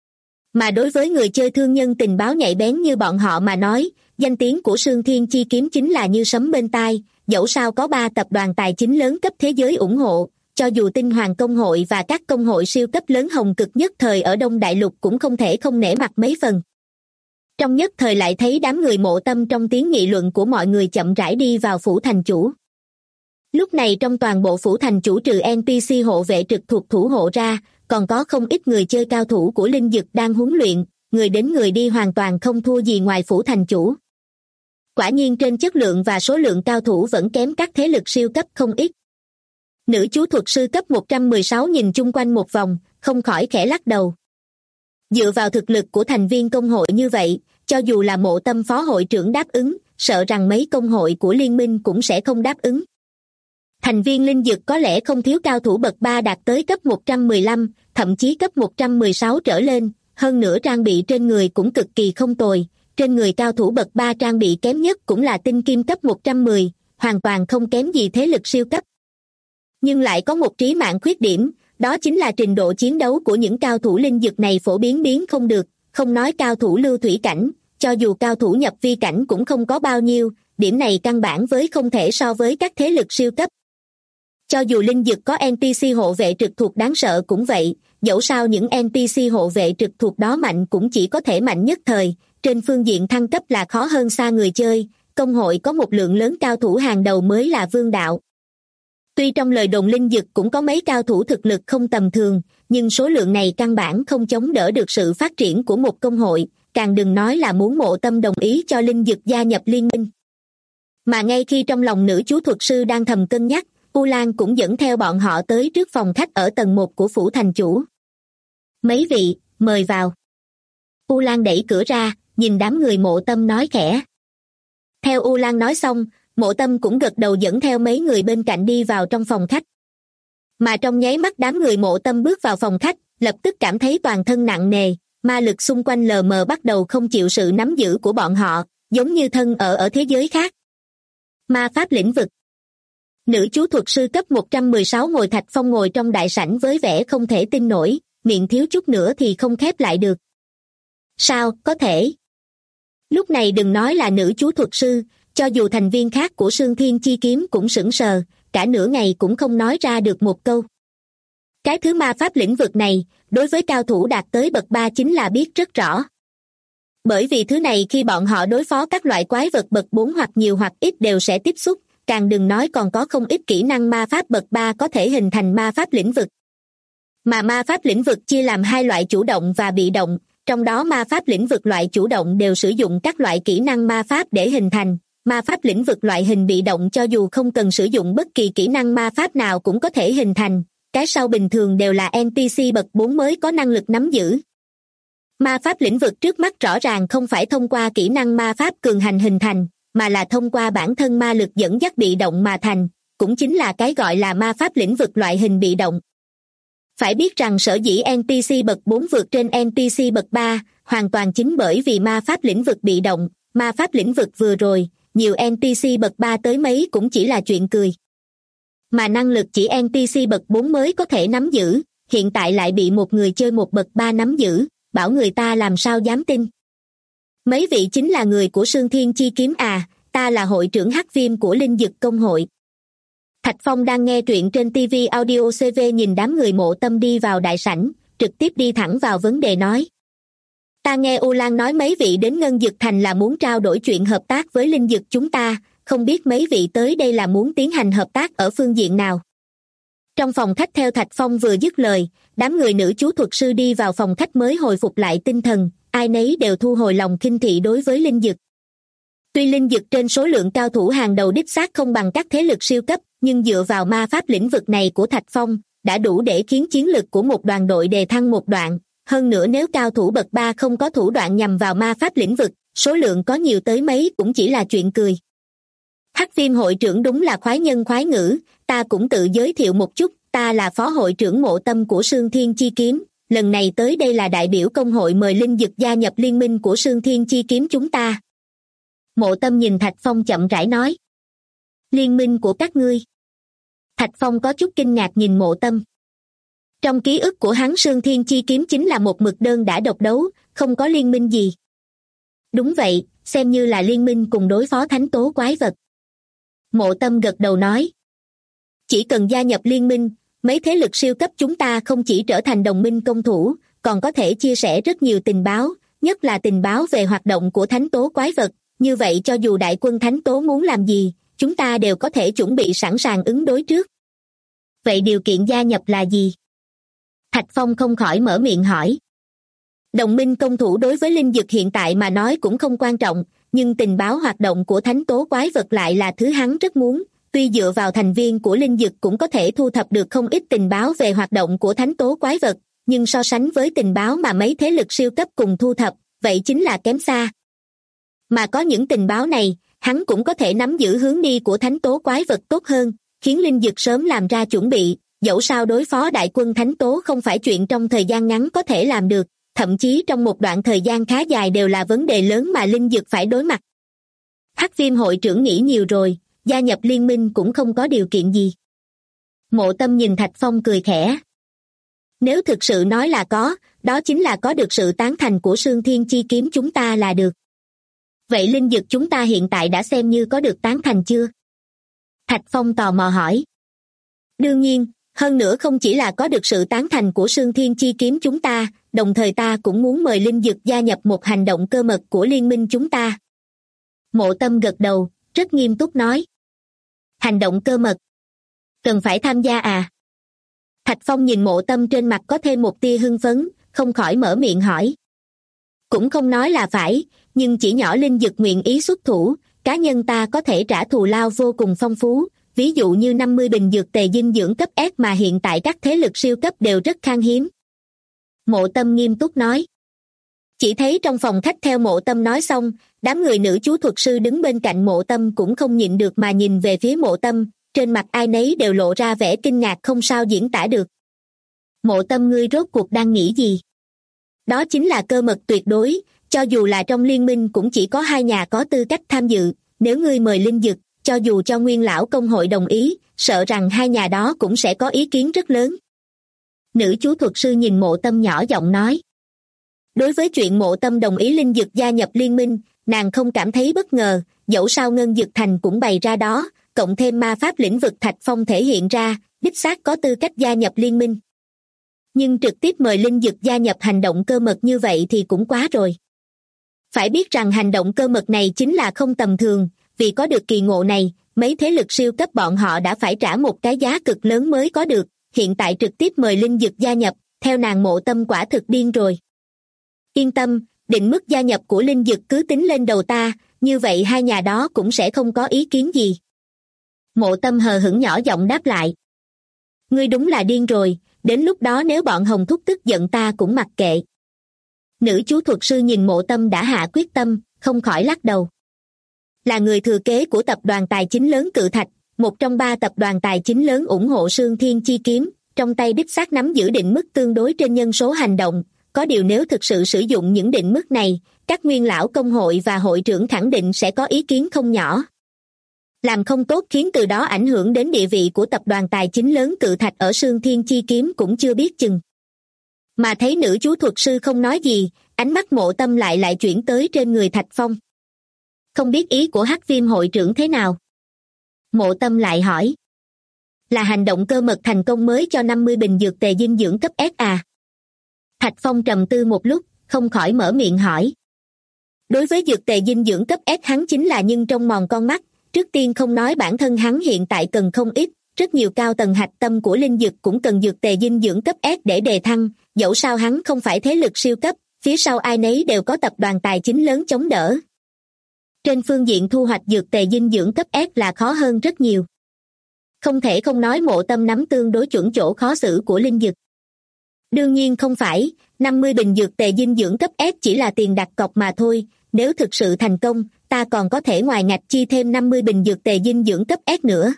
Mà đối với người chơi thương nhân tình báo nhạy bén như bọn họ mà nói, danh tiếng của Sương Thiên Chi Kiếm chính là như sấm bên tai, dẫu sao có 3 tập đoàn tài chính lớn cấp thế giới ủng hộ, cho dù Tinh Hoàng Công hội và các công hội siêu cấp lớn hồng cực nhất thời ở Đông Đại Lục cũng không thể không nể mặt mấy phần. Trong nhất thời lại thấy đám người Mộ Tâm trong tiếng nghị luận của mọi người chậm rãi đi vào phủ thành chủ. Lúc này trong toàn bộ phủ thành chủ trừ NPC hộ vệ trực thuộc thủ hộ ra, còn có không ít người chơi cao thủ của Linh Dực đang huấn luyện, người đến người đi hoàn toàn không thua gì ngoài phủ thành chủ. Quả nhiên trên chất lượng và số lượng cao thủ vẫn kém các thế lực siêu cấp không ít. Nữ chú thuật sư cấp 116 nhìn chung quanh một vòng, không khỏi khẽ lắc đầu. Dựa vào thực lực của thành viên công hội như vậy, cho dù là Mộ Tâm phó hội trưởng đáp ứng, sợ rằng mấy công hội của liên minh cũng sẽ không đáp ứng. Thành viên Linh Dực có lẽ không thiếu cao thủ bậc 3 đạt tới cấp 115, thậm chí cấp 116 trở lên, hơn nữa trang bị trên người cũng cực kỳ không tồi, trên người cao thủ bậc 3 trang bị kém nhất cũng là tinh kim cấp 110, hoàn toàn không kém gì thế lực siêu cấp. Nhưng lại có một trí mạng khuyết điểm, đó chính là trình độ chiến đấu của những cao thủ Linh Dực này phổ biến không được, không nói cao thủ lưu thủy cảnh, cho dù cao thủ nhập vi cảnh cũng không có bao nhiêu, điểm này căn bản với không thể so với các thế lực siêu cấp. Cho dù Linh Dực có NPC hộ vệ trực thuộc đáng sợ cũng vậy, dẫu sao những NPC hộ vệ trực thuộc đó mạnh cũng chỉ có thể mạnh nhất thời, trên phương diện thăng cấp là khó hơn xa người chơi, công hội có một lượng lớn cao thủ hàng đầu mới là vương đạo. Tuy trong lời đồn Linh Dực cũng có mấy cao thủ thực lực không tầm thường, nhưng số lượng này căn bản không chống đỡ được sự phát triển của một công hội, càng đừng nói là muốn Mộ Tâm đồng ý cho Linh Dực gia nhập liên minh. Mà ngay khi trong lòng nữ chú thuật sư đang thầm cân nhắc, U Lan cũng dẫn theo bọn họ tới trước phòng khách ở tầng 1 của phủ thành chủ. Mấy vị, mời vào. U Lan đẩy cửa ra, nhìn đám người Mộ Tâm nói khẽ. Theo U Lan nói xong, Mộ Tâm cũng gật đầu dẫn theo mấy người bên cạnh đi vào trong phòng khách. Mà trong nháy mắt đám người Mộ Tâm bước vào phòng khách, lập tức cảm thấy toàn thân nặng nề, ma lực xung quanh lờ mờ bắt đầu không chịu sự nắm giữ của bọn họ, giống như thân ở thế giới khác. Ma pháp lĩnh vực. Nữ chú thuật sư cấp 116 ngồi Thạch Phong ngồi trong đại sảnh với vẻ không thể tin nổi, miệng thiếu chút nữa thì không khép lại được. Sao, có thể? Lúc này đừng nói là nữ chú thuật sư, cho dù thành viên khác của Sương Thiên Chi Kiếm cũng sững sờ, cả nửa ngày cũng không nói ra được một câu. Cái thứ ma pháp lĩnh vực này, đối với cao thủ đạt tới bậc 3 chính là biết rất rõ. Bởi vì thứ này khi bọn họ đối phó các loại quái vật bậc 4 hoặc nhiều hoặc ít đều sẽ tiếp xúc, càng đừng nói còn có không ít kỹ năng ma pháp bậc 3 có thể hình thành ma pháp lĩnh vực. Mà ma pháp lĩnh vực chia làm hai loại chủ động và bị động, trong đó ma pháp lĩnh vực loại chủ động đều sử dụng các loại kỹ năng ma pháp để hình thành. Ma pháp lĩnh vực loại hình bị động cho dù không cần sử dụng bất kỳ kỹ năng ma pháp nào cũng có thể hình thành, cái sau bình thường đều là NPC bậc 4 mới có năng lực nắm giữ. Ma pháp lĩnh vực trước mắt rõ ràng không phải thông qua kỹ năng ma pháp cường hành hình thành, mà là thông qua bản thân ma lực dẫn dắt bị động mà thành, cũng chính là cái gọi là ma pháp lĩnh vực loại hình bị động. Phải biết rằng sở dĩ NPC bậc 4 vượt trên NPC bậc 3, hoàn toàn chính bởi vì ma pháp lĩnh vực bị động, ma pháp lĩnh vực vừa rồi, nhiều NPC bậc 3 tới mấy cũng chỉ là chuyện cười. Mà năng lực chỉ NPC bậc 4 mới có thể nắm giữ, hiện tại lại bị một người chơi một bậc 3 nắm giữ, bảo người ta làm sao dám tin. Mấy vị chính là người của Sương Thiên Chi Kiếm à, ta là hội trưởng hắc viêm của Linh Dực Công hội. Thạch Phong đang nghe truyện trên TV Audio CV nhìn đám người Mộ Tâm đi vào đại sảnh, trực tiếp đi thẳng vào vấn đề nói. Ta nghe U Lan nói mấy vị đến Ngân Dực Thành là muốn trao đổi chuyện hợp tác với Linh Dực chúng ta, không biết mấy vị tới đây là muốn tiến hành hợp tác ở phương diện nào. Trong phòng khách theo Thạch Phong vừa dứt lời, đám người nữ chú thuật sư đi vào phòng khách mới hồi phục lại tinh thần, ai nấy đều thu hồi lòng khinh thị đối với Linh Dực. Tuy Linh Dực trên số lượng cao thủ hàng đầu đích xác không bằng các thế lực siêu cấp, nhưng dựa vào ma pháp lĩnh vực này của Thạch Phong, đã đủ để khiến chiến lực của một đoàn đội đề thăng một đoạn. Hơn nữa nếu cao thủ bậc 3 không có thủ đoạn nhằm vào ma pháp lĩnh vực, số lượng có nhiều tới mấy cũng chỉ là chuyện cười. Hắc Viêm hội trưởng đúng là khoái nhân khoái ngữ, ta cũng tự giới thiệu một chút, ta là phó hội trưởng Mộ Tâm của Sương Thiên Chi Kiếm, lần này tới đây là đại biểu công hội mời Linh Dực gia nhập liên minh của Sương Thiên Chi Kiếm chúng ta. Mộ Tâm nhìn Thạch Phong chậm rãi nói. Liên minh của các ngươi. Thạch Phong có chút kinh ngạc nhìn Mộ Tâm. Trong ký ức của hắn Sương Thiên Chi Kiếm chính là một mực đơn đã độc đấu, không có liên minh gì. Đúng vậy, xem như là liên minh cùng đối phó thánh tố quái vật. Mộ Tâm gật đầu nói. Chỉ cần gia nhập liên minh, mấy thế lực siêu cấp chúng ta không chỉ trở thành đồng minh công thủ, còn có thể chia sẻ rất nhiều tình báo, nhất là tình báo về hoạt động của thánh tố quái vật. Như vậy cho dù đại quân thánh tố muốn làm gì, chúng ta đều có thể chuẩn bị sẵn sàng ứng đối trước. Vậy điều kiện gia nhập là gì? Thạch Phong không khỏi mở miệng hỏi. Đồng minh công thủ đối với Linh Dực hiện tại mà nói cũng không quan trọng, nhưng tình báo hoạt động của thánh tố quái vật lại là thứ hắn rất muốn. Tuy dựa vào thành viên của Linh Dực cũng có thể thu thập được không ít tình báo về hoạt động của thánh tố quái vật, nhưng so sánh với tình báo mà mấy thế lực siêu cấp cùng thu thập, vậy chính là kém xa. Mà có những tình báo này, hắn cũng có thể nắm giữ hướng đi của thánh tố quái vật tốt hơn, khiến Linh Dực sớm làm ra chuẩn bị, dẫu sao đối phó đại quân thánh tố không phải chuyện trong thời gian ngắn có thể làm được, thậm chí trong một đoạn thời gian khá dài đều là vấn đề lớn mà Linh Dực phải đối mặt. Hắc Viêm hội trưởng nghĩ nhiều rồi, gia nhập liên minh cũng không có điều kiện gì. Mộ Tâm nhìn Thạch Phong cười khẽ. Nếu thực sự nói là có, đó chính là có được sự tán thành của Sương Thiên Chi Kiếm chúng ta là được. Vậy Linh Dực chúng ta hiện tại đã xem như có được tán thành chưa? Thạch Phong tò mò hỏi. Đương nhiên, hơn nữa không chỉ là có được sự tán thành của Sương Thiên Chi Kiếm chúng ta, đồng thời ta cũng muốn mời Linh Dực gia nhập một hành động cơ mật của liên minh chúng ta. Mộ Tâm gật đầu, rất nghiêm túc nói. Hành động cơ mật. Cần phải tham gia à? Thạch Phong nhìn Mộ Tâm trên mặt có thêm một tia hưng phấn, không khỏi mở miệng hỏi. Cũng không nói là phải, nhưng chỉ nhỏ Linh Dực nguyện ý xuất thủ, cá nhân ta có thể trả thù lao vô cùng phong phú, ví dụ như 50 bình dược tề dinh dưỡng cấp S mà hiện tại các thế lực siêu cấp đều rất khan hiếm. Mộ Tâm nghiêm túc nói. Chỉ thấy trong phòng khách theo Mộ Tâm nói xong, đám người nữ chú thuật sư đứng bên cạnh Mộ Tâm cũng không nhịn được mà nhìn về phía Mộ Tâm, trên mặt ai nấy đều lộ ra vẻ kinh ngạc không sao diễn tả được. Mộ Tâm ngươi rốt cuộc đang nghĩ gì? Đó chính là cơ mật tuyệt đối, cho dù là trong liên minh cũng chỉ có 2 nhà có tư cách tham dự, nếu ngươi mời Linh Dực, cho dù cho Nguyên lão công hội đồng ý, sợ rằng 2 nhà đó cũng sẽ có ý kiến rất lớn. Nữ chú thuật sư nhìn Mộ Tâm nhỏ giọng nói. Đối với chuyện Mộ Tâm đồng ý Linh Dực gia nhập liên minh, nàng không cảm thấy bất ngờ, dẫu sao Ngân Dực Thành cũng bày ra đó, cộng thêm ma pháp lĩnh vực Thạch Phong thể hiện ra, đích xác có tư cách gia nhập liên minh. Nhưng trực tiếp mời Linh Dực gia nhập hành động cơ mật như vậy thì cũng quá rồi. Phải biết rằng hành động cơ mật này chính là không tầm thường, vì có được kỳ ngộ này, mấy thế lực siêu cấp bọn họ đã phải trả một cái giá cực lớn mới có được, hiện tại trực tiếp mời Linh Dực gia nhập, theo nàng Mộ Tâm quả thực điên rồi. Yên tâm, định mức gia nhập của Linh Dực cứ tính lên đầu ta, như vậy hai nhà đó cũng sẽ không có ý kiến gì. Mộ Tâm hờ hững nhỏ giọng đáp lại. Ngươi đúng là điên rồi, đến lúc đó nếu bọn Hồng Thúc tức giận ta cũng mặc kệ. Nữ chú thuật sư nhìn Mộ Tâm đã hạ quyết tâm, không khỏi lắc đầu. Là người thừa kế của tập đoàn tài chính lớn Cự Thạch, một trong 3 tập đoàn tài chính lớn ủng hộ Sương Thiên Chi Kiếm, trong tay đích xác nắm giữ định mức tương đối trên nhân số hành động. Có điều nếu thực sự sử dụng những định mức này, các nguyên lão công hội và hội trưởng khẳng định sẽ có ý kiến không nhỏ. Làm không tốt khiến từ đó ảnh hưởng đến địa vị của tập đoàn tài chính lớn Cự Thạch ở Sương Thiên Chi Kiếm cũng chưa biết chừng. Mà thấy nữ chú thuật sư không nói gì, ánh mắt Mộ Tâm lại chuyển tới trên người Thạch Phong. Không biết ý của Hắc Viêm hội trưởng thế nào? Mộ Tâm lại hỏi. Là hành động cơ mật thành công mới cho 50 bình dược tề dinh dưỡng cấp S à? Thạch Phong trầm tư một lúc, không khỏi mở miệng hỏi. Đối với dược tề dinh dưỡng cấp S hắn chính là nhưng trong mòn con mắt, trước tiên không nói bản thân hắn hiện tại cần không ít, rất nhiều cao tầng hạch tâm của linh dược cũng cần dược tề dinh dưỡng cấp S để đề thăng, dẫu sao hắn không phải thế lực siêu cấp, phía sau ai nấy đều có tập đoàn tài chính lớn chống đỡ. Trên phương diện thu hoạch dược tề dinh dưỡng cấp S là khó hơn rất nhiều. Không thể không nói Mộ Tâm nắm tương đối chuẩn chỗ khó xử của linh dược. Đương nhiên không phải, 50 bình dược tề dinh dưỡng cấp S chỉ là tiền đặt cọc mà thôi, nếu thực sự thành công, ta còn có thể ngoài ngạch chi thêm 50 bình dược tề dinh dưỡng cấp S nữa.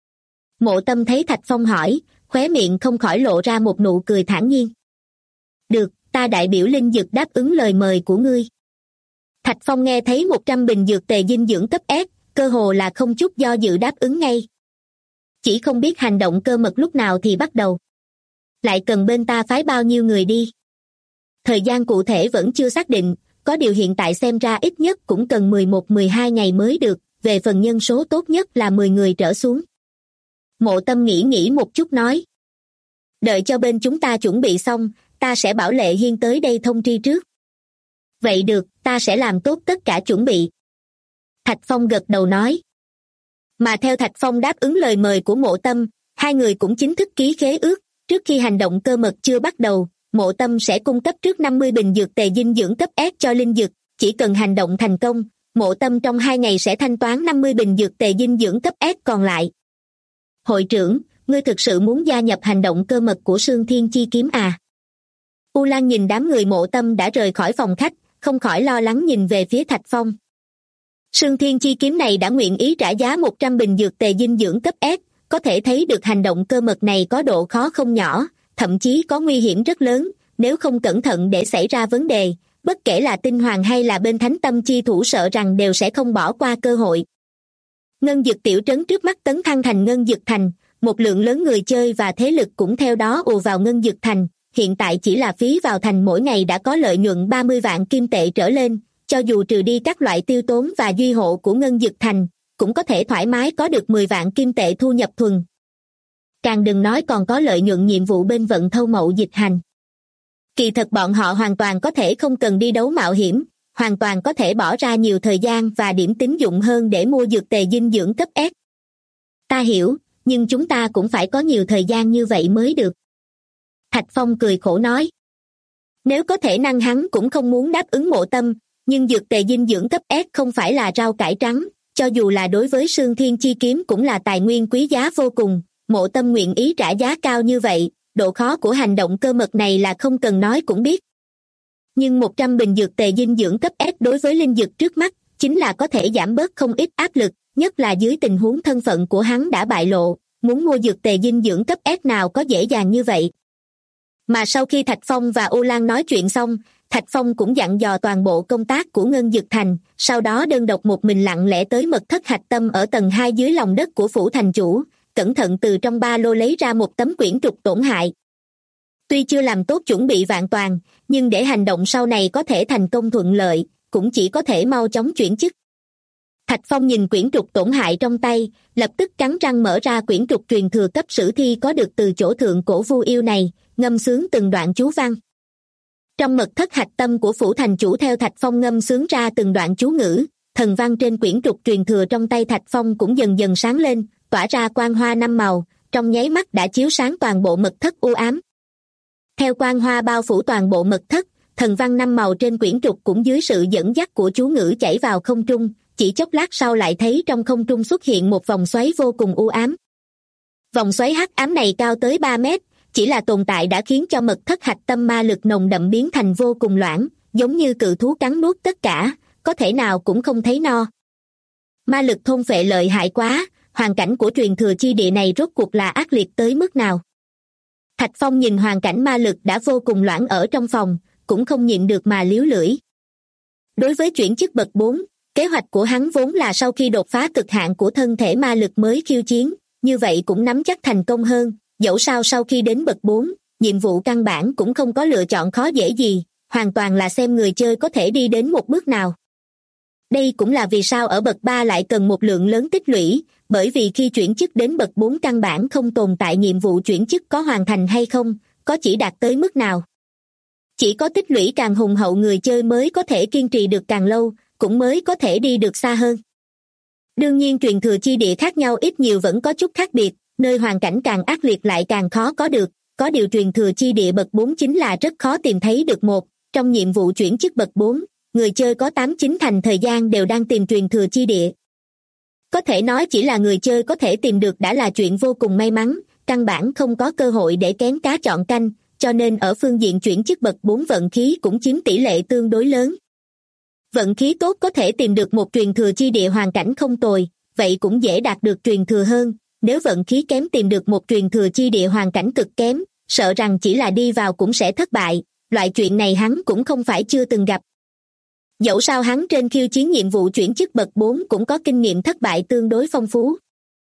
Mộ Tâm thấy Thạch Phong hỏi, khóe miệng không khỏi lộ ra một nụ cười thản nhiên. Được, ta đại biểu linh dược đáp ứng lời mời của ngươi. Thạch Phong nghe thấy 100 bình dược tề dinh dưỡng cấp S, cơ hồ là không chút do dự đáp ứng ngay. Chỉ không biết hành động cơ mật lúc nào thì bắt đầu. Lại cần bên ta phái bao nhiêu người đi? Thời gian cụ thể vẫn chưa xác định, có điều hiện tại xem ra ít nhất cũng cần 11-12 ngày mới được, về phần nhân số tốt nhất là 10 người trở xuống. Mộ Tâm nghĩ một chút nói. Đợi cho bên chúng ta chuẩn bị xong, ta sẽ bảo Lệ Hiên tới đây thông tri trước. Vậy được, ta sẽ làm tốt tất cả chuẩn bị. Thạch Phong gật đầu nói. Mà theo Thạch Phong đáp ứng lời mời của Mộ Tâm, hai người cũng chính thức ký khế ước, trước khi hành động cơ mật chưa bắt đầu, Mộ Tâm sẽ cung cấp trước 50 bình dược tề dinh dưỡng cấp S cho linh dược, chỉ cần hành động thành công, Mộ Tâm trong 2 ngày sẽ thanh toán 50 bình dược tề dinh dưỡng cấp S còn lại. Hội trưởng, ngươi thực sự muốn gia nhập hành động cơ mật của Sương Thiên Chi Kiếm à? U Lan nhìn đám người Mộ Tâm đã rời khỏi phòng khách, không khỏi lo lắng nhìn về phía Thạch Phong. Sương Thiên Chi Kiếm này đã nguyện ý trả giá 100 bình dược tề dinh dưỡng cấp S, có thể thấy được hành động cơ mật này có độ khó không nhỏ, thậm chí có nguy hiểm rất lớn, nếu không cẩn thận để xảy ra vấn đề, bất kể là Tinh Hoàng hay là bên Thánh Tâm Chi Thủ sợ rằng đều sẽ không bỏ qua cơ hội. Ngân Dực tiểu trấn trước mắt tấn thăng thành Ngân Dực Thành, một lượng lớn người chơi và thế lực cũng theo đó ùa vào Ngân Dực Thành, hiện tại chỉ là phí vào thành mỗi ngày đã có lợi nhuận 30 vạn kim tệ trở lên, cho dù trừ đi các loại tiêu tốn và duy hộ của Ngân Dực Thành, cũng có thể thoải mái có được 10 vạn kim tệ thu nhập thuần. Càng đừng nói còn có lợi nhuận nhiệm vụ bên vận thâu mậu dịch hành. Kỳ thật bọn họ hoàn toàn có thể không cần đi đấu mạo hiểm, hoàn toàn có thể bỏ ra nhiều thời gian và điểm tín dụng hơn để mua dược tề dinh dưỡng cấp S. Ta hiểu, nhưng chúng ta cũng phải có nhiều thời gian như vậy mới được. Thạch Phong cười khổ nói. Nếu có thể năng hắn cũng không muốn đáp ứng Mộ Tâm, nhưng dược tề dinh dưỡng cấp S không phải là rau cải trắng, cho dù là đối với Sương Thiên Chi Kiếm cũng là tài nguyên quý giá vô cùng, Mộ Tâm nguyện ý trả giá cao như vậy, độ khó của hành động cơ mật này là không cần nói cũng biết. Nhưng 100 bình dược tề dinh dưỡng cấp S đối với linh dược trước mắt, chính là có thể giảm bớt không ít áp lực, nhất là dưới tình huống thân phận của hắn đã bại lộ, muốn mua dược tề dinh dưỡng cấp S nào có dễ dàng như vậy. Mà sau khi Thạch Phong và U Lan nói chuyện xong, Thạch Phong cũng dặn dò toàn bộ công tác của Ngân Dực Thành, sau đó đơn độc một mình lặng lẽ tới mật thất hạch tâm ở tầng 2 dưới lòng đất của phủ thành chủ, cẩn thận từ trong ba lô lấy ra một tấm quyển trục tổn hại. Tuy chưa làm tốt chuẩn bị vạn toàn, nhưng để hành động sau này có thể thành công thuận lợi, cũng chỉ có thể mau chóng chuyển chức. Thạch Phong nhìn quyển trục tổn hại trong tay, lập tức cắn răng mở ra quyển trục truyền thừa cấp sử thi có được từ chỗ thượng cổ Vu Yêu này, ngâm xướng từng đoạn chú văn. Trong mật thất hạch tâm của phủ thành chủ theo Thạch Phong ngâm xướng ra từng đoạn chú ngữ, thần văn trên quyển trục truyền thừa trong tay Thạch Phong cũng dần dần sáng lên, tỏa ra quang hoa 5 màu, trong nháy mắt đã chiếu sáng toàn bộ mật thất u ám. Theo quang hoa bao phủ toàn bộ mật thất, thần văn 5 màu trên quyển trục cũng dưới sự dẫn dắt của chú ngữ chảy vào không trung, chỉ chốc lát sau lại thấy trong không trung xuất hiện một vòng xoáy vô cùng u ám. Vòng xoáy hắc ám này cao tới 3 mét, chỉ là tồn tại đã khiến cho mật thất hạch tâm ma lực nồng đậm biến thành vô cùng loãng, giống như cự thú cắn nuốt tất cả, có thể nào cũng không thấy no. Ma lực thôn phệ lợi hại quá, hoàn cảnh của truyền thừa chi địa này rốt cuộc là ác liệt tới mức nào. Thạch Phong nhìn hoàn cảnh ma lực đã vô cùng loãng ở trong phòng, cũng không nhịn được mà liếu lưỡi. Đối với chuyển chức bậc 4, kế hoạch của hắn vốn là sau khi đột phá cực hạn của thân thể ma lực mới khiêu chiến, như vậy cũng nắm chắc thành công hơn, dẫu sao sau khi đến bậc 4, nhiệm vụ căn bản cũng không có lựa chọn khó dễ gì, hoàn toàn là xem người chơi có thể đi đến một bước nào. Đây cũng là vì sao ở bậc 3 lại cần một lượng lớn tích lũy, bởi vì khi chuyển chức đến bậc 4 căn bản không tồn tại nhiệm vụ chuyển chức có hoàn thành hay không, có chỉ đạt tới mức nào. Chỉ có tích lũy càng hùng hậu người chơi mới có thể kiên trì được càng lâu, cũng mới có thể đi được xa hơn. Đương nhiên truyền thừa chi địa khác nhau ít nhiều vẫn có chút khác biệt, nơi hoàn cảnh càng ác liệt lại càng khó có được, có điều truyền thừa chi địa bậc 4 chính là rất khó tìm thấy được một, trong nhiệm vụ chuyển chức bậc 4, người chơi có 8-9 thành thời gian đều đang tìm truyền thừa chi địa. Có thể nói chỉ là người chơi có thể tìm được đã là chuyện vô cùng may mắn, căn bản không có cơ hội để kén cá chọn canh, cho nên ở phương diện chuyển chức bậc 4 vận khí cũng chiếm tỷ lệ tương đối lớn. Vận khí tốt có thể tìm được một truyền thừa chi địa hoàn cảnh không tồi, vậy cũng dễ đạt được truyền thừa hơn, nếu vận khí kém tìm được một truyền thừa chi địa hoàn cảnh cực kém, sợ rằng chỉ là đi vào cũng sẽ thất bại, loại chuyện này hắn cũng không phải chưa từng gặp. Dẫu sao hắn trên khiêu chiến nhiệm vụ chuyển chức bậc 4 cũng có kinh nghiệm thất bại tương đối phong phú.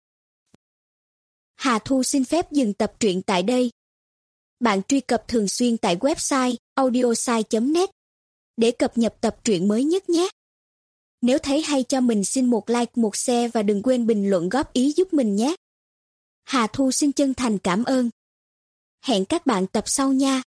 Hà Thu xin phép dừng tập truyện tại đây. Bạn truy cập thường xuyên tại website audiosai.net để cập nhật tập truyện mới nhất nhé. Nếu thấy hay cho mình xin một like, một share và đừng quên bình luận góp ý giúp mình nhé. Hà Thu xin chân thành cảm ơn. Hẹn các bạn tập sau nha.